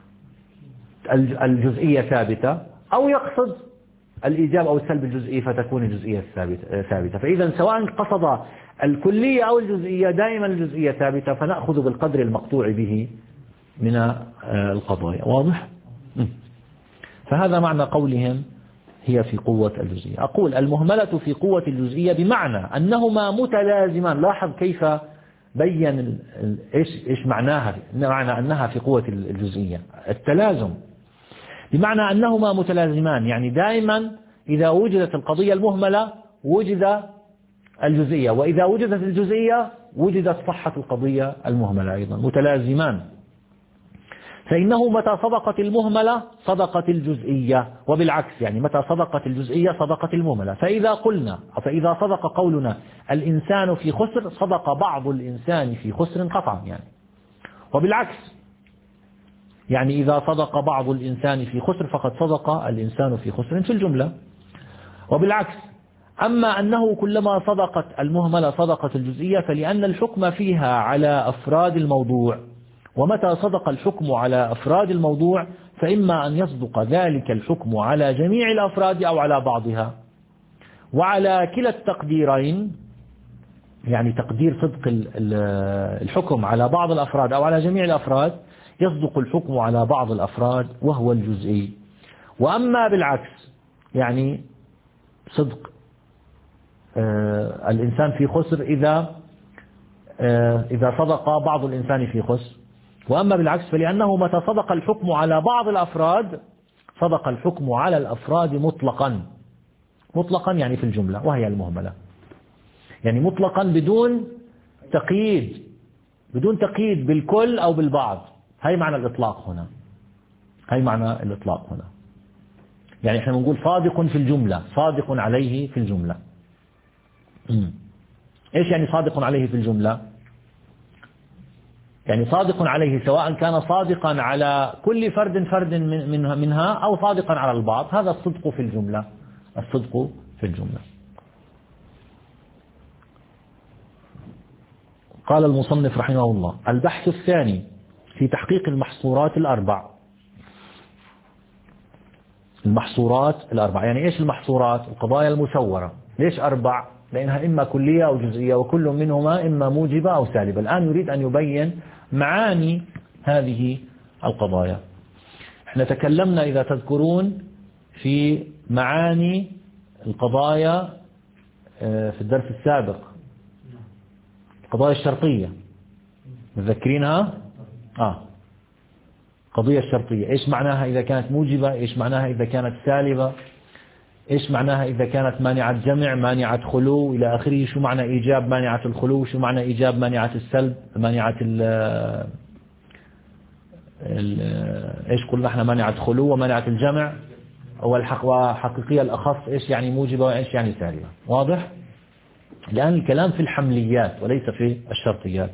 الجزئية ثابتة، أو يقصد الإيجاب أو السلب الجزئي فتكون الجزئية ثابتة. فإذا سواء قصد الكلية أو الجزئية دائما الجزئية ثابتة، فنأخذ بالقدر المقطوع به من القضايا. واضح؟ فهذا معنى قولهم هي في قوة الجزئية. أقول المهملة في قوة الجزئية بمعنى أنهما متلازمان. لاحظ كيف بين إيش إيش معناها، معنى أنها في قوة الجزئية التلازم، بمعنى أنهما متلازمان، يعني دائما إذا وجدت القضية المهملة وجد الجزئية، وإذا وجدت الجزئية وجدت صحة القضية المهملة أيضا، متلازمان. فإنه متى صدقت المهملة صدقت الجزئية، وبالعكس يعني متى صدقت الجزئية صدقت المهملة. فإذا قلنا فإذا صدق قولنا الإنسان في خسر صدق بعض الإنسان في خسر قطعا، يعني وبالعكس يعني إذا صدق بعض الإنسان في خسر فقد صدق الإنسان في خسر في الجملة، وبالعكس. أما أنه كلما صدقت المهملة صدقت الجزئية فلأن الحكم فيها على أفراد الموضوع، ومتى صدق الحكم على أفراد الموضوع فإما أن يصدق ذلك الحكم على جميع الأفراد أو على بعضها، وعلى كلا التقديرين، يعني تقدير صدق الحكم على بعض الأفراد أو على جميع الأفراد، يصدق الحكم على بعض الأفراد وهو الجزئي. وأما بالعكس، يعني صدق الإنسان في خسر إذا إذا صدق بعض الإنسان في خسر. وأما بالعكس فلأنه متى صدق الحكم على بعض الأفراد صدق الحكم على الأفراد مطلقا، مطلقا يعني في الجملة وهي المهملة، يعني مطلقا بدون تقييد، بدون تقييد بالكل أو بالبعض. هاي معنى الإطلاق هنا، هاي معنى الإطلاق هنا. يعني احنا بنقول صادق في الجملة، صادق عليه في الجملة. مم. ايش يعني صادق عليه في الجملة؟ يعني صادق عليه سواء كان صادقا على كل فرد فرد منها, منها أو صادقا على البعض، هذا الصدق في الجملة، الصدق في الجملة. قال المصنف رحمه الله: البحث الثاني في تحقيق المحصورات الأربع. المحصورات الأربع يعني إيش المحصورات؟ القضايا المسورة. ليش أربع؟ لأنها إما كلية أو جزئية، وكل منهما إما موجبة أو سالبة. الآن يريد أن يبين معاني هذه القضايا. احنا تكلمنا إذا تذكرون في معاني القضايا في الدرس السابق، القضايا الشرطية، متذكرينها؟ آه قضية الشرطية إيش معناها إذا كانت موجبة، إيش معناها إذا كانت سالبة، إيش معناها إذا كانت مانعة جمع، مانعة خلو إلى آخره. شو معنى إيجاب مانعة الخلو، شو معنى إيجاب مانعة السلب، مانعة ال إيش قلنا إحنا، مانعة خلو ومانعة الجمع، وحقيقية الأخص إيش يعني موجبة وإيش يعني سالبة. واضح؟ الآن الكلام في الحمليات وليس في الشرطيات.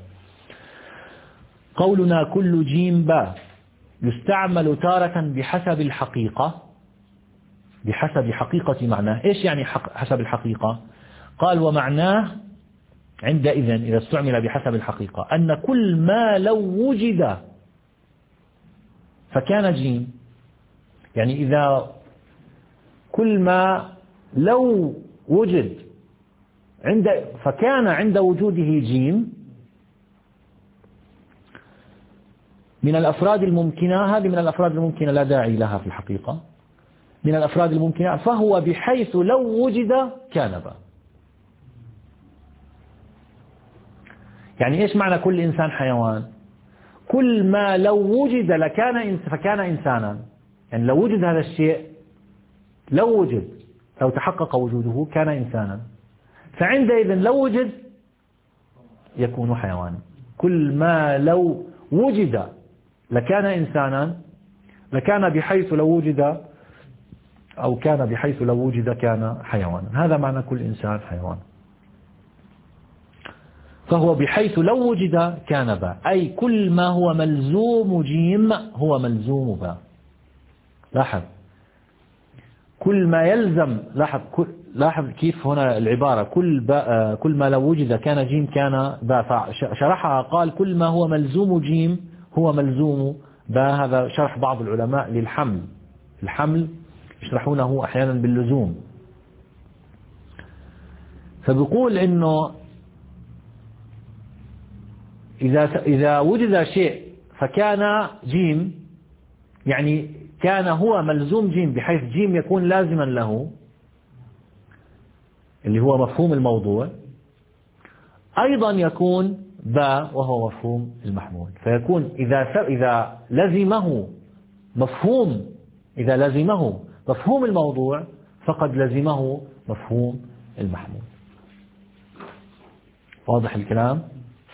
قولنا كل جيم باء يستعمل تارة بحسب الحقيقة، بحسب حقيقة معناه. إيش يعني حسب الحقيقة؟ قال: ومعناه عندئذ إذا استعمل بحسب الحقيقة أن كل ما لو وجد فكان جيم، يعني إذا كل ما لو وجد عند فكان عند وجوده جيم من الأفراد الممكنة، هذه من الأفراد الممكنة لا داعي لها في الحقيقة، من الأفراد الممكنة، فهو بحيث لو وجد كان باء. يعني إيش معنى كل إنسان حيوان؟ كل ما لو وجد لكان فكان إنسانا، يعني لو وجد هذا الشيء، لو وجد، لو تحقق وجوده كان إنسانا، فعندئذ لو وجد يكون حيوانا. كل ما لو وجد لكان إنسانا، لكان بحيث لو وجد، أو كان بحيث لو وجد كان حيوانا. هذا معنى كل إنسان حيوان. فهو بحيث لو وجد كان باء، أي كل ما هو ملزوم جيم هو ملزوم باء. لاحظ كل ما يلزم، لاحظ لاحظ كيف هنا العبارة كل باء، كل ما لو وجد كان جيم كان باء، شرحها قال كل ما هو ملزوم جيم هو ملزوم باء. هذا شرح بعض العلماء للحمل، الحمل يشرحونه أحيانا باللزوم. فبيقول إنه إذا إذا وجد شيء فكان جيم، يعني كان هو ملزوم جيم بحيث جيم يكون لازما له، اللي هو مفهوم الموضوع، أيضا يكون باء وهو مفهوم المحمول. فيكون إذا إذا لزمه مفهوم إذا لزمه مفهوم الموضوع فقد لزمه مفهوم المحمول. واضح الكلام؟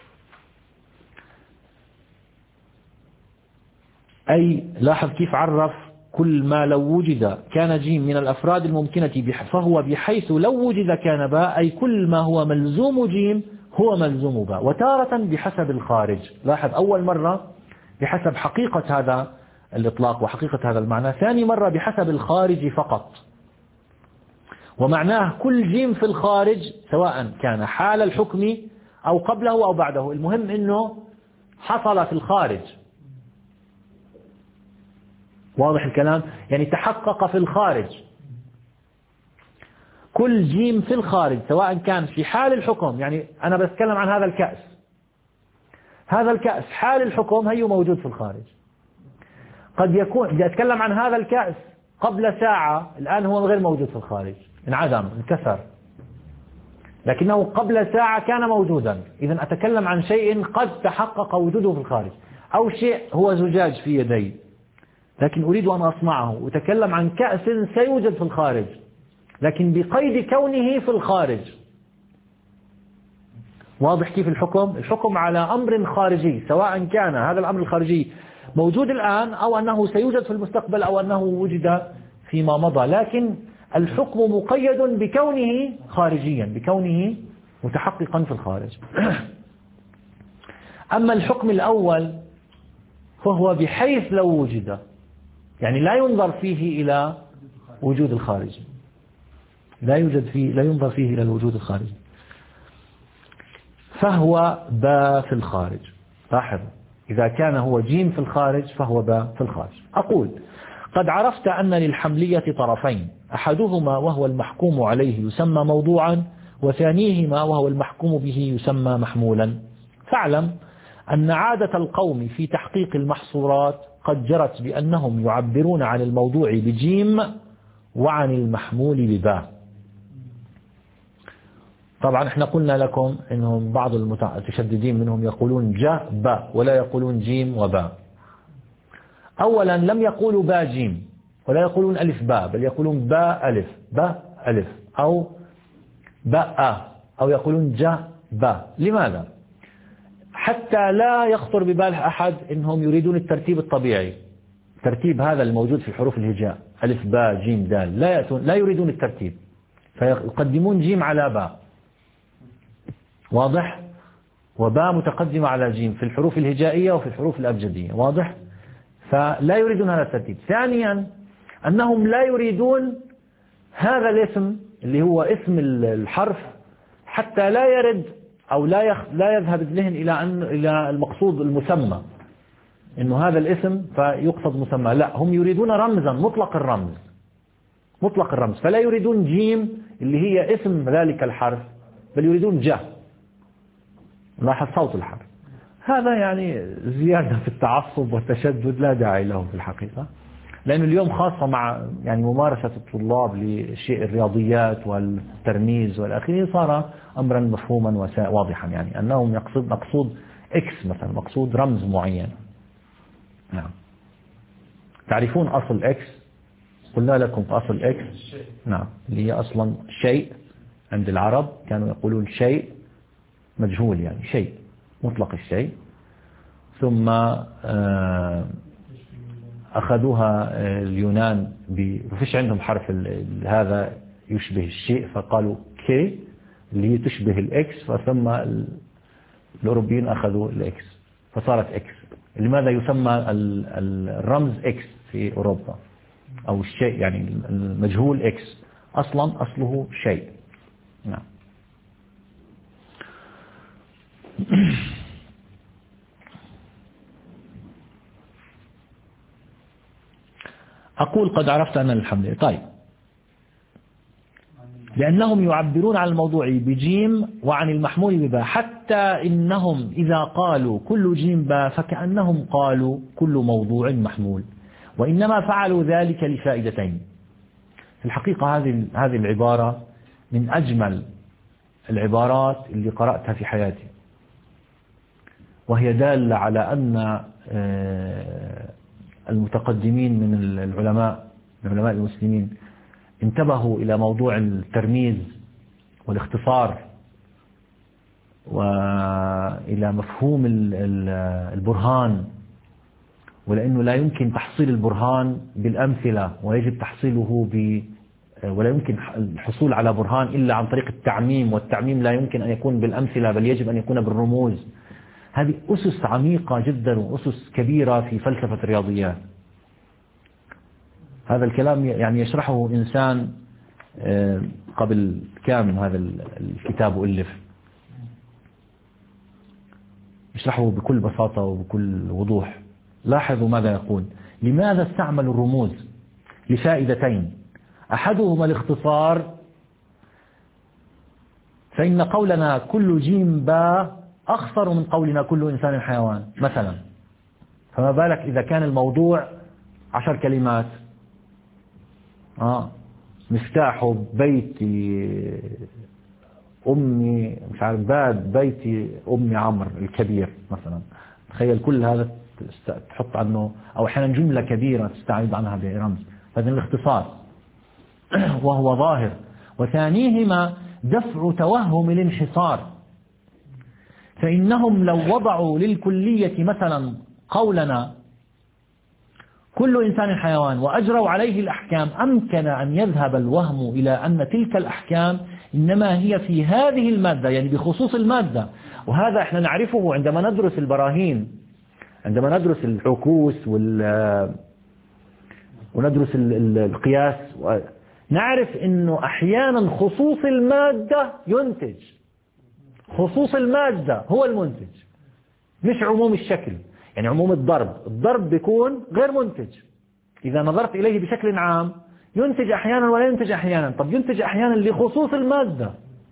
أي لاحظ كيف عرف كل ما لو وجد كان جيم من الأفراد الممكنة، فهو بحيث لو وجد كان باء، أي كل ما هو ملزوم جيم هو ملزوم باء. وتارة بحسب الخارج. لاحظ أول مرة بحسب حقيقة هذا الإطلاق وحقيقة هذا المعنى، ثاني مرة بحسب الخارج فقط. ومعناه كل جيم في الخارج سواء كان حال الحكم أو قبله أو بعده، المهم أنه حصل في الخارج. واضح الكلام؟ يعني تحقق في الخارج. كل جيم في الخارج سواء كان في حال الحكم، يعني أنا بتكلم عن هذا الكأس، هذا الكأس حال الحكم هي موجود في الخارج. قد يكون بدي أتكلم عن هذا الكأس قبل ساعة، الآن هو غير موجود في الخارج، انعدم انكسر، لكنه قبل ساعة كان موجودا. إذا أتكلم عن شيء قد تحقق وجوده في الخارج، أو شيء هو زجاج في يدي لكن أريد أن أصنعه، وتكلم عن كأس سيوجد في الخارج لكن بقيد كونه في الخارج. واضح كيف الحكم؟ الحكم على أمر خارجي، سواء كان هذا الأمر الخارجي موجود الآن أو أنه سيوجد في المستقبل أو أنه وجد فيما مضى، لكن الحكم مقيد بكونه خارجيا، بكونه متحققا في الخارج. أما الحكم الأول فهو بحيث لو وجد، يعني لا ينظر فيه إلى وجود الخارج، لا يوجد فيه، لا ينظر فيه إلى الوجود الخارجي، فهو باء في الخارج. لاحظ، إذا كان هو جيم في الخارج فهو باء في الخارج. أقول قد عرفت أن للحملية طرفين، أحدهما وهو المحكوم عليه يسمى موضوعا، وثانيهما وهو المحكوم به يسمى محمولا. فاعلم أن عادة القوم في تحقيق المحصورات قد جرت بأنهم يعبرون عن الموضوع بجيم وعن المحمول بباء. طبعا احنا قلنا لكم انهم بعض المتشددين منهم يقولون جاء باء ولا يقولون جيم وباء. اولا لم يقولوا باء جيم ولا يقولون الف باء، بل يقولون باء الف باء الف او باء آ، او يقولون جاء باء. لماذا؟ حتى لا يخطر ببال احد انهم يريدون الترتيب الطبيعي، ترتيب هذا الموجود في حروف الهجاء الف باء جيم دال، لا لا يريدون الترتيب، فيقدمون جيم على باء. واضح؟ وباء متقدمة على جيم في الحروف الهجائية وفي الحروف الأبجدية. واضح؟ فلا يريدون هذا الترتيب. ثانيا أنهم لا يريدون هذا الاسم اللي هو اسم الحرف حتى لا يرد أو لا يخ... لا يذهب الذهن إلى أن إلى المقصود المسمى، إنه هذا الاسم فيقصد مسمى. لا، هم يريدون رمزا، مطلق الرمز، مطلق الرمز، فلا يريدون جيم اللي هي اسم ذلك الحرف، بل يريدون جاء. لاحظ صوت الحرف. هذا يعني زيادة في التعصب والتشدد لا داعي له في الحقيقة، لأنه اليوم خاصة مع يعني ممارسة الطلاب لشيء الرياضيات والترميز والآخرين صار أمرا مفهوما واضحا، يعني أنهم يقصد مقصود إكس مثلا، مقصود رمز معين. نعم. تعرفون أصل إكس؟ قلنا لكم أصل إكس نعم اللي هي أصلا شيء، عند العرب كانوا يقولون شيء مجهول، يعني شيء مطلق الشيء، ثم أخذوها اليونان، فيش عندهم حرف هذا يشبه الشيء فقالوا كي اللي هي تشبه الإكس، فثم الأوروبيين أخذوا الإكس فصارت إكس. لماذا يسمى الرمز إكس في أوروبا أو الشيء يعني المجهول إكس؟ أصلا أصله شيء. نعم. أقول قد عرفت أن الحملية. طيب، لأنهم يعبرون عن الموضوع بجيم وعن المحمول بباء، حتى إنهم إذا قالوا كل جيم باء فكأنهم قالوا كل موضوع محمول، وإنما فعلوا ذلك لفائدتين. في الحقيقة هذه هذه العبارة من أجمل العبارات اللي قرأتها في حياتي، وهي دالة على أن المتقدمين من العلماء من علماء المسلمين انتبهوا إلى موضوع الترميز والاختصار وإلى مفهوم البرهان، ولأنه لا يمكن تحصيل البرهان بالأمثلة، ويجب تحصيله ب ولا يمكن الحصول على برهان إلا عن طريق التعميم، والتعميم لا يمكن أن يكون بالأمثلة بل يجب أن يكون بالرموز. هذه أسس عميقة جدا وأسس كبيرة في فلسفة الرياضيات. هذا الكلام يعني يشرحه إنسان قبل كام هذا الكتاب ألف، يشرحه بكل بساطة وبكل وضوح. لاحظوا ماذا يقول، لماذا استعملوا الرموز؟ لفائدتين، أحدهما الاختصار، فإن قولنا كل جيم باء أخصر من قولنا كل إنسان حيوان مثلا، فما بالك إذا كان الموضوع عشر كلمات. آه مفتاح بيتي أمي مش عارف باب بيتي أمي عمرو الكبير مثلا. تخيل كل هذا تحط عنه، أو أحيانا جملة كبيرة تستعيد عنها برمز. هذا الاختصار وهو ظاهر. وثانيهما دفع توهم الانحصار، فإنهم لو وضعوا للكلية مثلا قولنا كل إنسان حيوان وأجروا عليه الأحكام أمكن أن يذهب الوهم إلى أن تلك الأحكام إنما هي في هذه المادة، يعني بخصوص المادة. وهذا احنا نعرفه عندما ندرس البراهين، عندما ندرس العكوس وال وندرس القياس، نعرف أنه أحيانا خصوص المادة ينتج، خصوص المادة هو المنتج مش عموم الشكل. يعني عموم الضرب، الضرب بيكون غير منتج، إذا نظرت إليه بشكل عام ينتج أحيانا ولا ينتج أحيانا. طب ينتج أحيانا لخصوص المادة،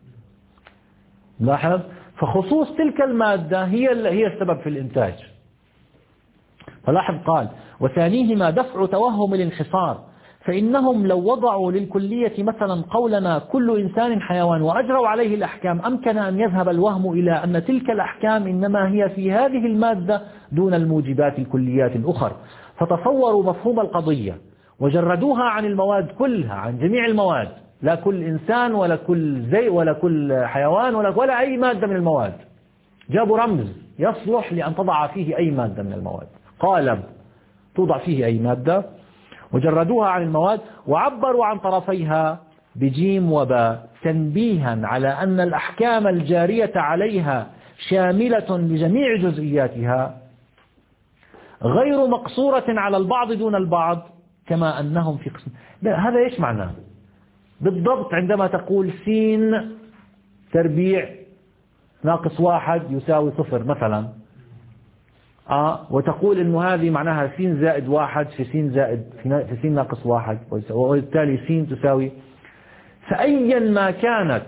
لاحظ، فخصوص تلك المادة هي هي السبب في الإنتاج. فلاحظ قال وثانيهما دفع توهم الانحصار، فإنهم لو وضعوا للكلية مثلا قولنا كل إنسان حيوان وأجروا عليه الأحكام أمكن أن يذهب الوهم إلى أن تلك الأحكام إنما هي في هذه المادة دون الموجبات الكليات الأخر. فتصوروا مفهوم القضية وجردوها عن المواد كلها، عن جميع المواد، لا كل إنسان ولا كل زي ولا كل حيوان ولا, ولا أي مادة من المواد. جابوا رمز يصلح لأن تضع فيه أي مادة من المواد، قالب توضع فيه أي مادة، وجردوها عن المواد وعبروا عن طرفيها بجيم وباء تنبيها على أن الأحكام الجارية عليها شاملة لجميع جزئياتها غير مقصورة على البعض دون البعض، كما أنهم في قسم. هذا إيش معناه بالضبط عندما تقول سين تربيع ناقص واحد يساوي صفر مثلا، آه وتقول إنه هذه معناها سين زائد واحد في سين زائد في سين ناقص واحد، وبالتالي سين تساوي. فأيا ما كانت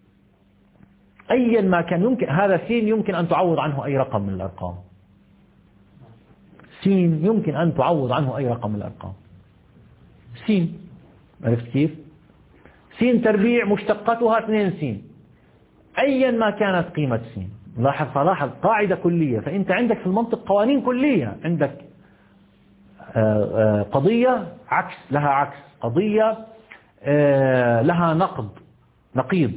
أيا ما كان يمكن هذا سين يمكن أن تعوض عنه أي رقم من الأرقام. سين يمكن أن تعوض عنه أي رقم من الأرقام. سين، عرفت كيف؟ سين تربيع مشتقتها اثنين سين، أيا ما كانت قيمة سين. لاحظ فلاحظ قاعدة كلية. فأنت عندك في المنطق قوانين كلية، عندك قضية عكس لها عكس، قضية لها نقض نقيض،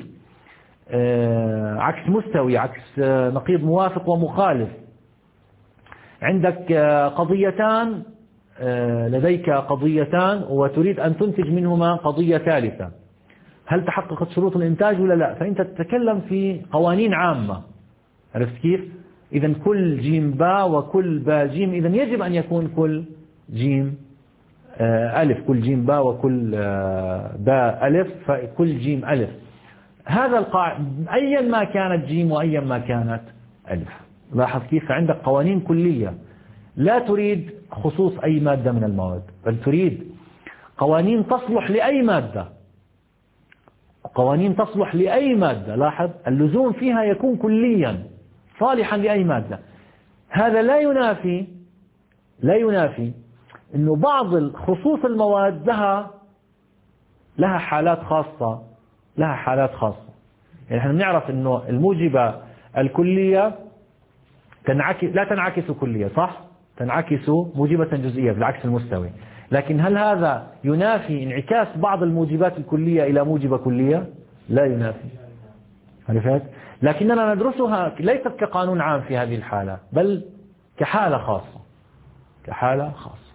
عكس مستوي، عكس نقيض موافق ومخالف. عندك قضيتان، لديك قضيتان وتريد أن تنتج منهما قضية ثالثة، هل تحققت شروط الإنتاج ولا لا؟ فأنت تتكلم في قوانين عامة، عرفت كيف؟ إذا كل جيم باء وكل باء جيم، إذا يجب أن يكون كل جيم ألف، كل جيم باء وكل باء ألف، فكل جيم ألف. هذا القاعدة أيا ما كانت جيم وأيا ما كانت ألف. لاحظ كيف؟ عندك قوانين كلية لا تريد خصوص أي مادة من المواد، بل تريد قوانين تصلح لأي مادة، قوانين تصلح لأي مادة. لاحظ اللزوم فيها يكون كليا صالحا لأي مادة. هذا لا ينافي لا ينافي أنه بعض خصوص المواد لها لها حالات خاصة لها حالات خاصة. يعني نحن نعرف أنه الموجبة الكلية تنعكس لا تنعكس كلية، صح؟ تنعكس موجبة جزئية بالعكس المستوي. لكن هل هذا ينافي انعكاس بعض الموجبات الكلية إلى موجبة كلية؟ لا ينافي، عرفت؟ لكننا ندرسها ليست كقانون عام في هذه الحالة، بل كحالة خاصة كحالة خاصة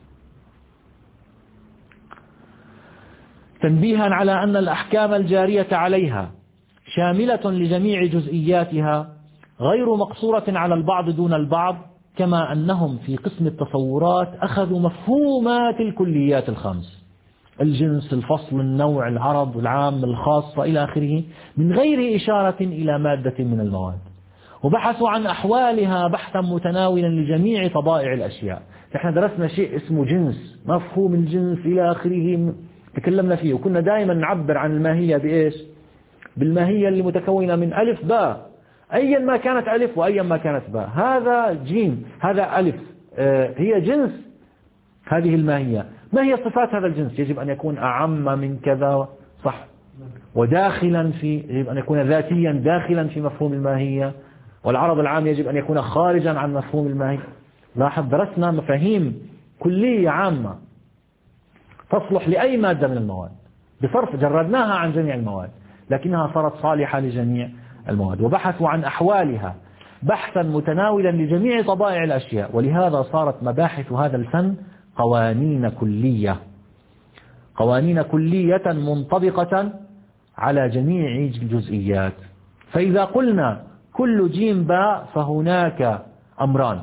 تنبيها على أن الأحكام الجارية عليها شاملة لجميع جزئياتها غير مقصورة على البعض دون البعض، كما أنهم في قسم التصورات أخذوا مفهومات الكليات الخمس: الجنس، الفصل، النوع، العرض، العام، الخاصة إلى آخره، من غير إشارة إلى مادة من المواد، وبحثوا عن أحوالها بحثا متناولا لجميع طبائع الأشياء. نحن درسنا شيء اسمه جنس، مفهوم الجنس إلى آخره تكلمنا فيه، وكنا دائما نعبر عن الماهية بإيش؟ بالماهية اللي متكونة من ألف باء، أيا ما كانت ألف وأيا ما كانت باء. هذا جيم، هذا ألف، آه هي جنس هذه الماهية. ما هي صفات هذا الجنس؟ يجب أن يكون أعم من كذا، صح، وداخلا في، يجب أن يكون ذاتيا داخلا في مفهوم الماهية، والعرض العام يجب أن يكون خارجا عن مفهوم الماهية. لاحظ درسنا مفاهيم كلية عامة تصلح لأي مادة من المواد، بصرف جردناها عن جميع المواد لكنها صارت صالحة لجميع المواد، وبحثوا عن أحوالها بحثا متناولا لجميع طبائع الأشياء، ولهذا صارت مباحث هذا الفن قوانين كلية، قوانين كلية منطبقة على جميع الجزئيات. فإذا قلنا كل جيم باء فهناك أمران.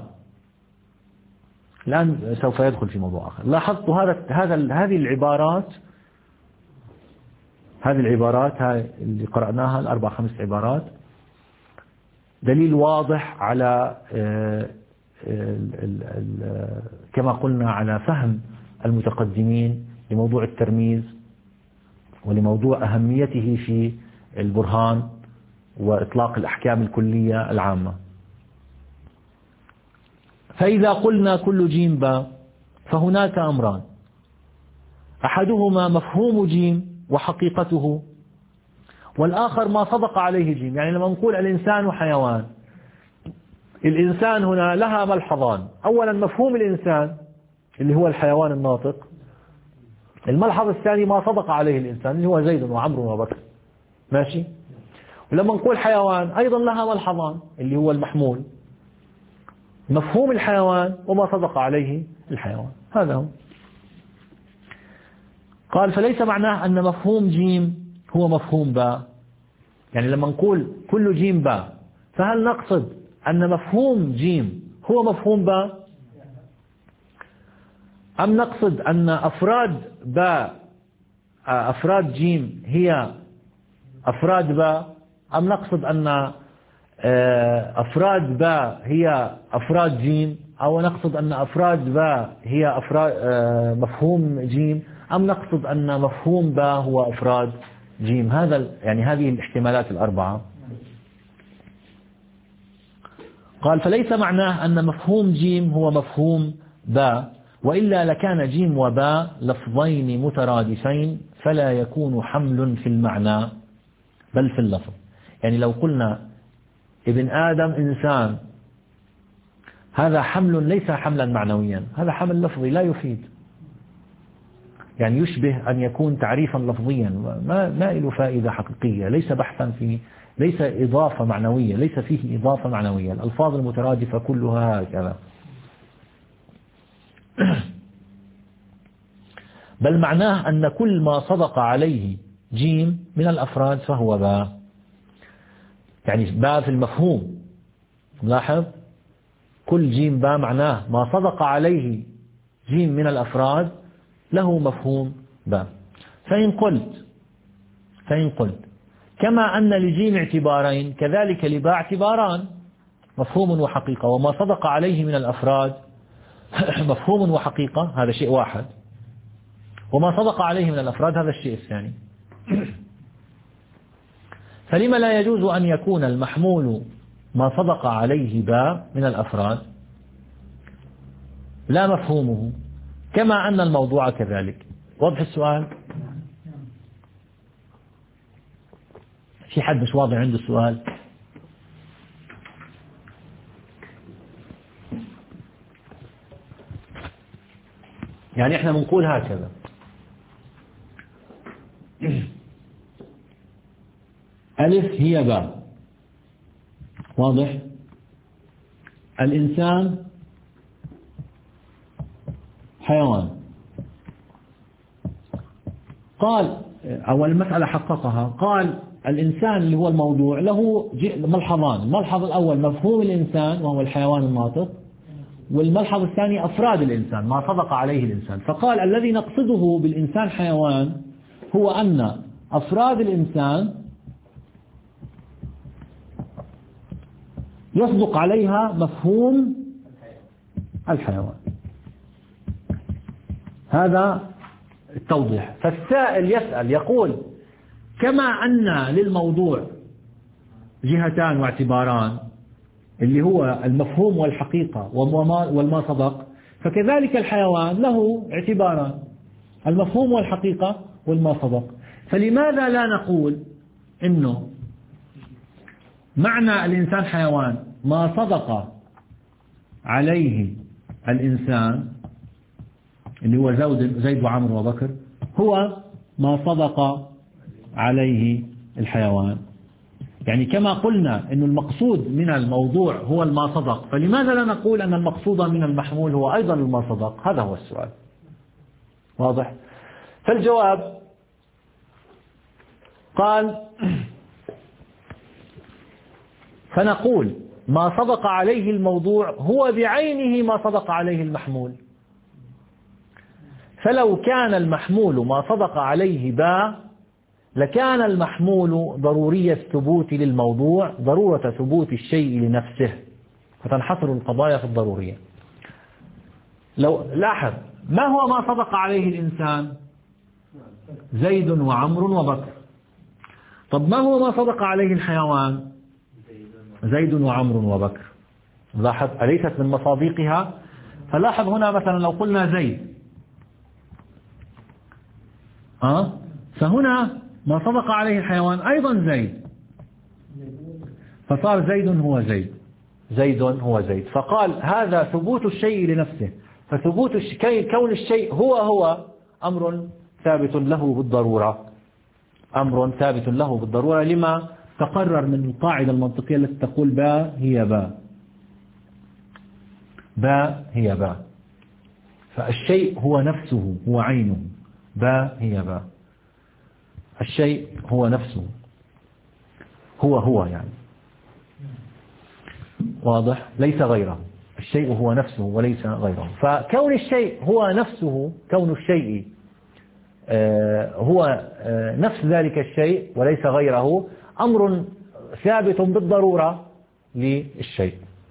الآن سوف يدخل في موضوع آخر. لاحظتوا هذا هذا هذه العبارات، هذه العبارات هاي اللي قرأناها، الأربع خمس عبارات، دليل واضح على كما قلنا على فهم المتقدمين لموضوع الترميز ولموضوع أهميته في البرهان وإطلاق الأحكام الكلية العامة. فإذا قلنا كل جيم باء فهناك أمران، أحدهما مفهوم جيم وحقيقته، والآخر ما صدق عليه جيم. يعني لما نقول الإنسان حيوان، الإنسان هنا لها ملحظان. أولا مفهوم الإنسان اللي هو الحيوان الناطق، الملحظ الثاني ما صدق عليه الإنسان اللي هو زيد وعمر وبكر، ماشي. ولما نقول حيوان أيضا لها ملحظان اللي هو المحمول، مفهوم الحيوان وما صدق عليه الحيوان، هذا هو. قال فليس معناه أن مفهوم جيم هو مفهوم باء. يعني لما نقول كل جيم باء فهل نقصد أن مفهوم جيم هو مفهوم باء، أم نقصد أن أفراد باء أفراد جيم هي أفراد باء، أم نقصد أن أفراد باء هي أفراد جيم، أو نقصد أن أفراد باء هي أفراد مفهوم جيم، أم نقصد أن مفهوم باء هو أفراد جيم. هذا يعني هذه الاحتمالات الأربعة. قال فليس معناه أن مفهوم جيم هو مفهوم باء، وإلا لكان جيم وباء لفظين مترادفين فلا يكون حمل في المعنى بل في اللفظ. يعني لو قلنا ابن آدم إنسان، هذا حمل ليس حملا معنويا، هذا حمل لفظي لا يفيد، يعني يشبه أن يكون تعريفا لفظيا ما ما له فائدة حقيقية، ليس بحثا في، ليس إضافة معنوية، ليس فيه إضافة معنوية. الألفاظ المترادفة كلها هكذا. بل معناه أن كل ما صدق عليه جيم من الأفراد فهو باء، يعني باء في المفهوم. لاحظ كل جيم باء معناه ما صدق عليه جيم من الأفراد له مفهوم باء. فإن قلت فإن قلت كما أن لجيم اعتبارين كذلك لباء اعتباران، مفهوم وحقيقة، وما صدق عليه من الأفراد مفهوم وحقيقة، هذا شيء واحد، وما صدق عليه من الأفراد هذا الشيء الثاني. فلما لا يجوز أن يكون المحمول ما صدق عليه باء من الأفراد لا مفهومه، كما أن الموضوع كذلك. واضح السؤال؟ في حد مش واضح عنده السؤال؟ يعني احنا بنقول هكذا، ألف هي باء، واضح؟ الإنسان حيوان. قال أول المسألة حققها، قال الإنسان اللي هو الموضوع له ملحظان، الملحظ الأول مفهوم الإنسان وهو الحيوان الناطق، والملحظ الثاني أفراد الإنسان ما صدق عليه الإنسان. فقال الذي نقصده بالإنسان حيوان هو أن أفراد الإنسان يصدق عليها مفهوم الحيوان. هذا التوضيح. فالسائل يسأل يقول كما أن للموضوع جهتان واعتباران اللي هو المفهوم والحقيقة والما سبق، فكذلك الحيوان له اعتباران المفهوم والحقيقة والما سبق. فلماذا لا نقول إنه معنى الإنسان حيوان ما صدق عليه الإنسان اللي هو زيد وعمر وبكر هو ما صدق عليه الحيوان. يعني كما قلنا أن المقصود من الموضوع هو الما صدق، فلماذا لا نقول أن المقصود من المحمول هو أيضا الما صدق؟ هذا هو السؤال. واضح؟ فالجواب قال فنقول ما صدق عليه الموضوع هو بعينه ما صدق عليه المحمول. فلو كان المحمول ما صدق عليه باء لكان المحمول ضروري الثبوت للموضوع ضرورة ثبوت الشيء لنفسه، فتنحصر القضايا في الضرورية. لو لاحظ ما هو ما صدق عليه الإنسان؟ زيد وعمر وبكر. طب ما هو ما صدق عليه الحيوان؟ زيد وعمر وبكر. لاحظ أليست من مصادقها؟ فلاحظ هنا مثلا لو قلنا زيد أه؟ فهنا ما صدق عليه الحيوان أيضا زيد، فصار زيد هو زيد زيد هو زيد. فقال هذا ثبوت الشيء لنفسه، فثبوت الشيء كون الشيء هو هو أمر ثابت له بالضرورة، أمر ثابت له بالضرورة لما تقرر من القاعدة المنطقية التي تقول باء هي باء باء هي باء. فالشيء هو نفسه هو عينه، باء هي باء. الشيء هو نفسه هو هو يعني واضح، ليس غيره. الشيء هو نفسه وليس غيره. فكون الشيء هو نفسه، كون الشيء هو نفس ذلك الشيء وليس غيره أمر ثابت بالضرورة للشيء.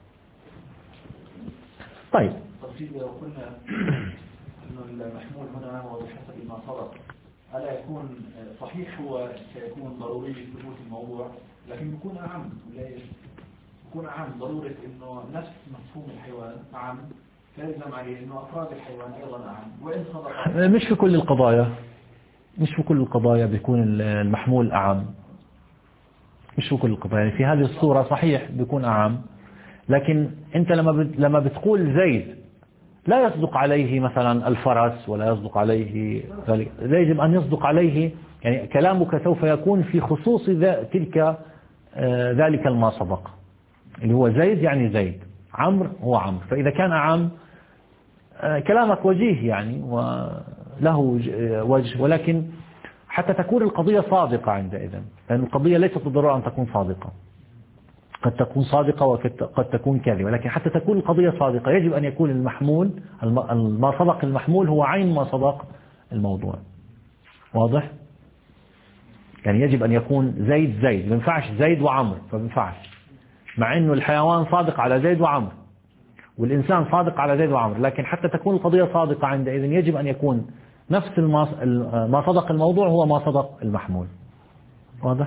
طيب لو قلنا أن المحمول هنا هو بحسب ما صدق، ألا يكون صحيح هو سيكون ضروري لثبوت الموضوع، لكن يكون أعم يكون أعم ضرورة إنه نفس مفهوم الحيوان أعم، لا يلزم عليه إنه أفراد الحيوان أيضا أعم. وإن صدق مش في كل القضايا مش في كل القضايا بيكون المحمول أعم، مش في كل القضايا. في هذه الصورة صحيح بيكون أعم، لكن أنت لما لما بتقول زيد لا يصدق عليه مثلا الفرس ولا يصدق عليه ذلك، يجب أن يصدق عليه يعني كلامك سوف يكون في خصوص تلك ذلك الما سبق اللي هو زيد يعني زيد، عمرو هو عمرو. فإذا كان عام كلامك وجيه يعني وله وجه، ولكن حتى تكون القضية صادقة عندئذ، لأن القضية ليست بالضرورة أن تكون صادقة، قد تكون صادقة وقد تكون كاذبة، لكن حتى تكون القضية صادقة يجب أن يكون المحمول ما صدق المحمول هو عين ما صدق الموضوع. واضح؟ يعني يجب أن يكون زيد زيد، ما ينفعش زيد وعمر، فما ينفعش، مع إنه الحيوان صادق على زيد وعمر والإنسان صادق على زيد وعمر، لكن حتى تكون القضية صادقة عندئذ يجب أن يكون نفس ما صدق الموضوع هو ما صدق المحمول. واضح؟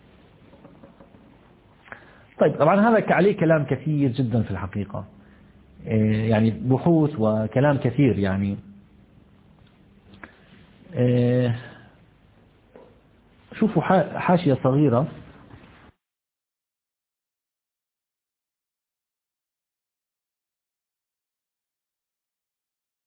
طيب طبعا هذا عليه كلام كثير جدا في الحقيقة، يعني بحوث وكلام كثير يعني. شوفوا حاشية صغيرة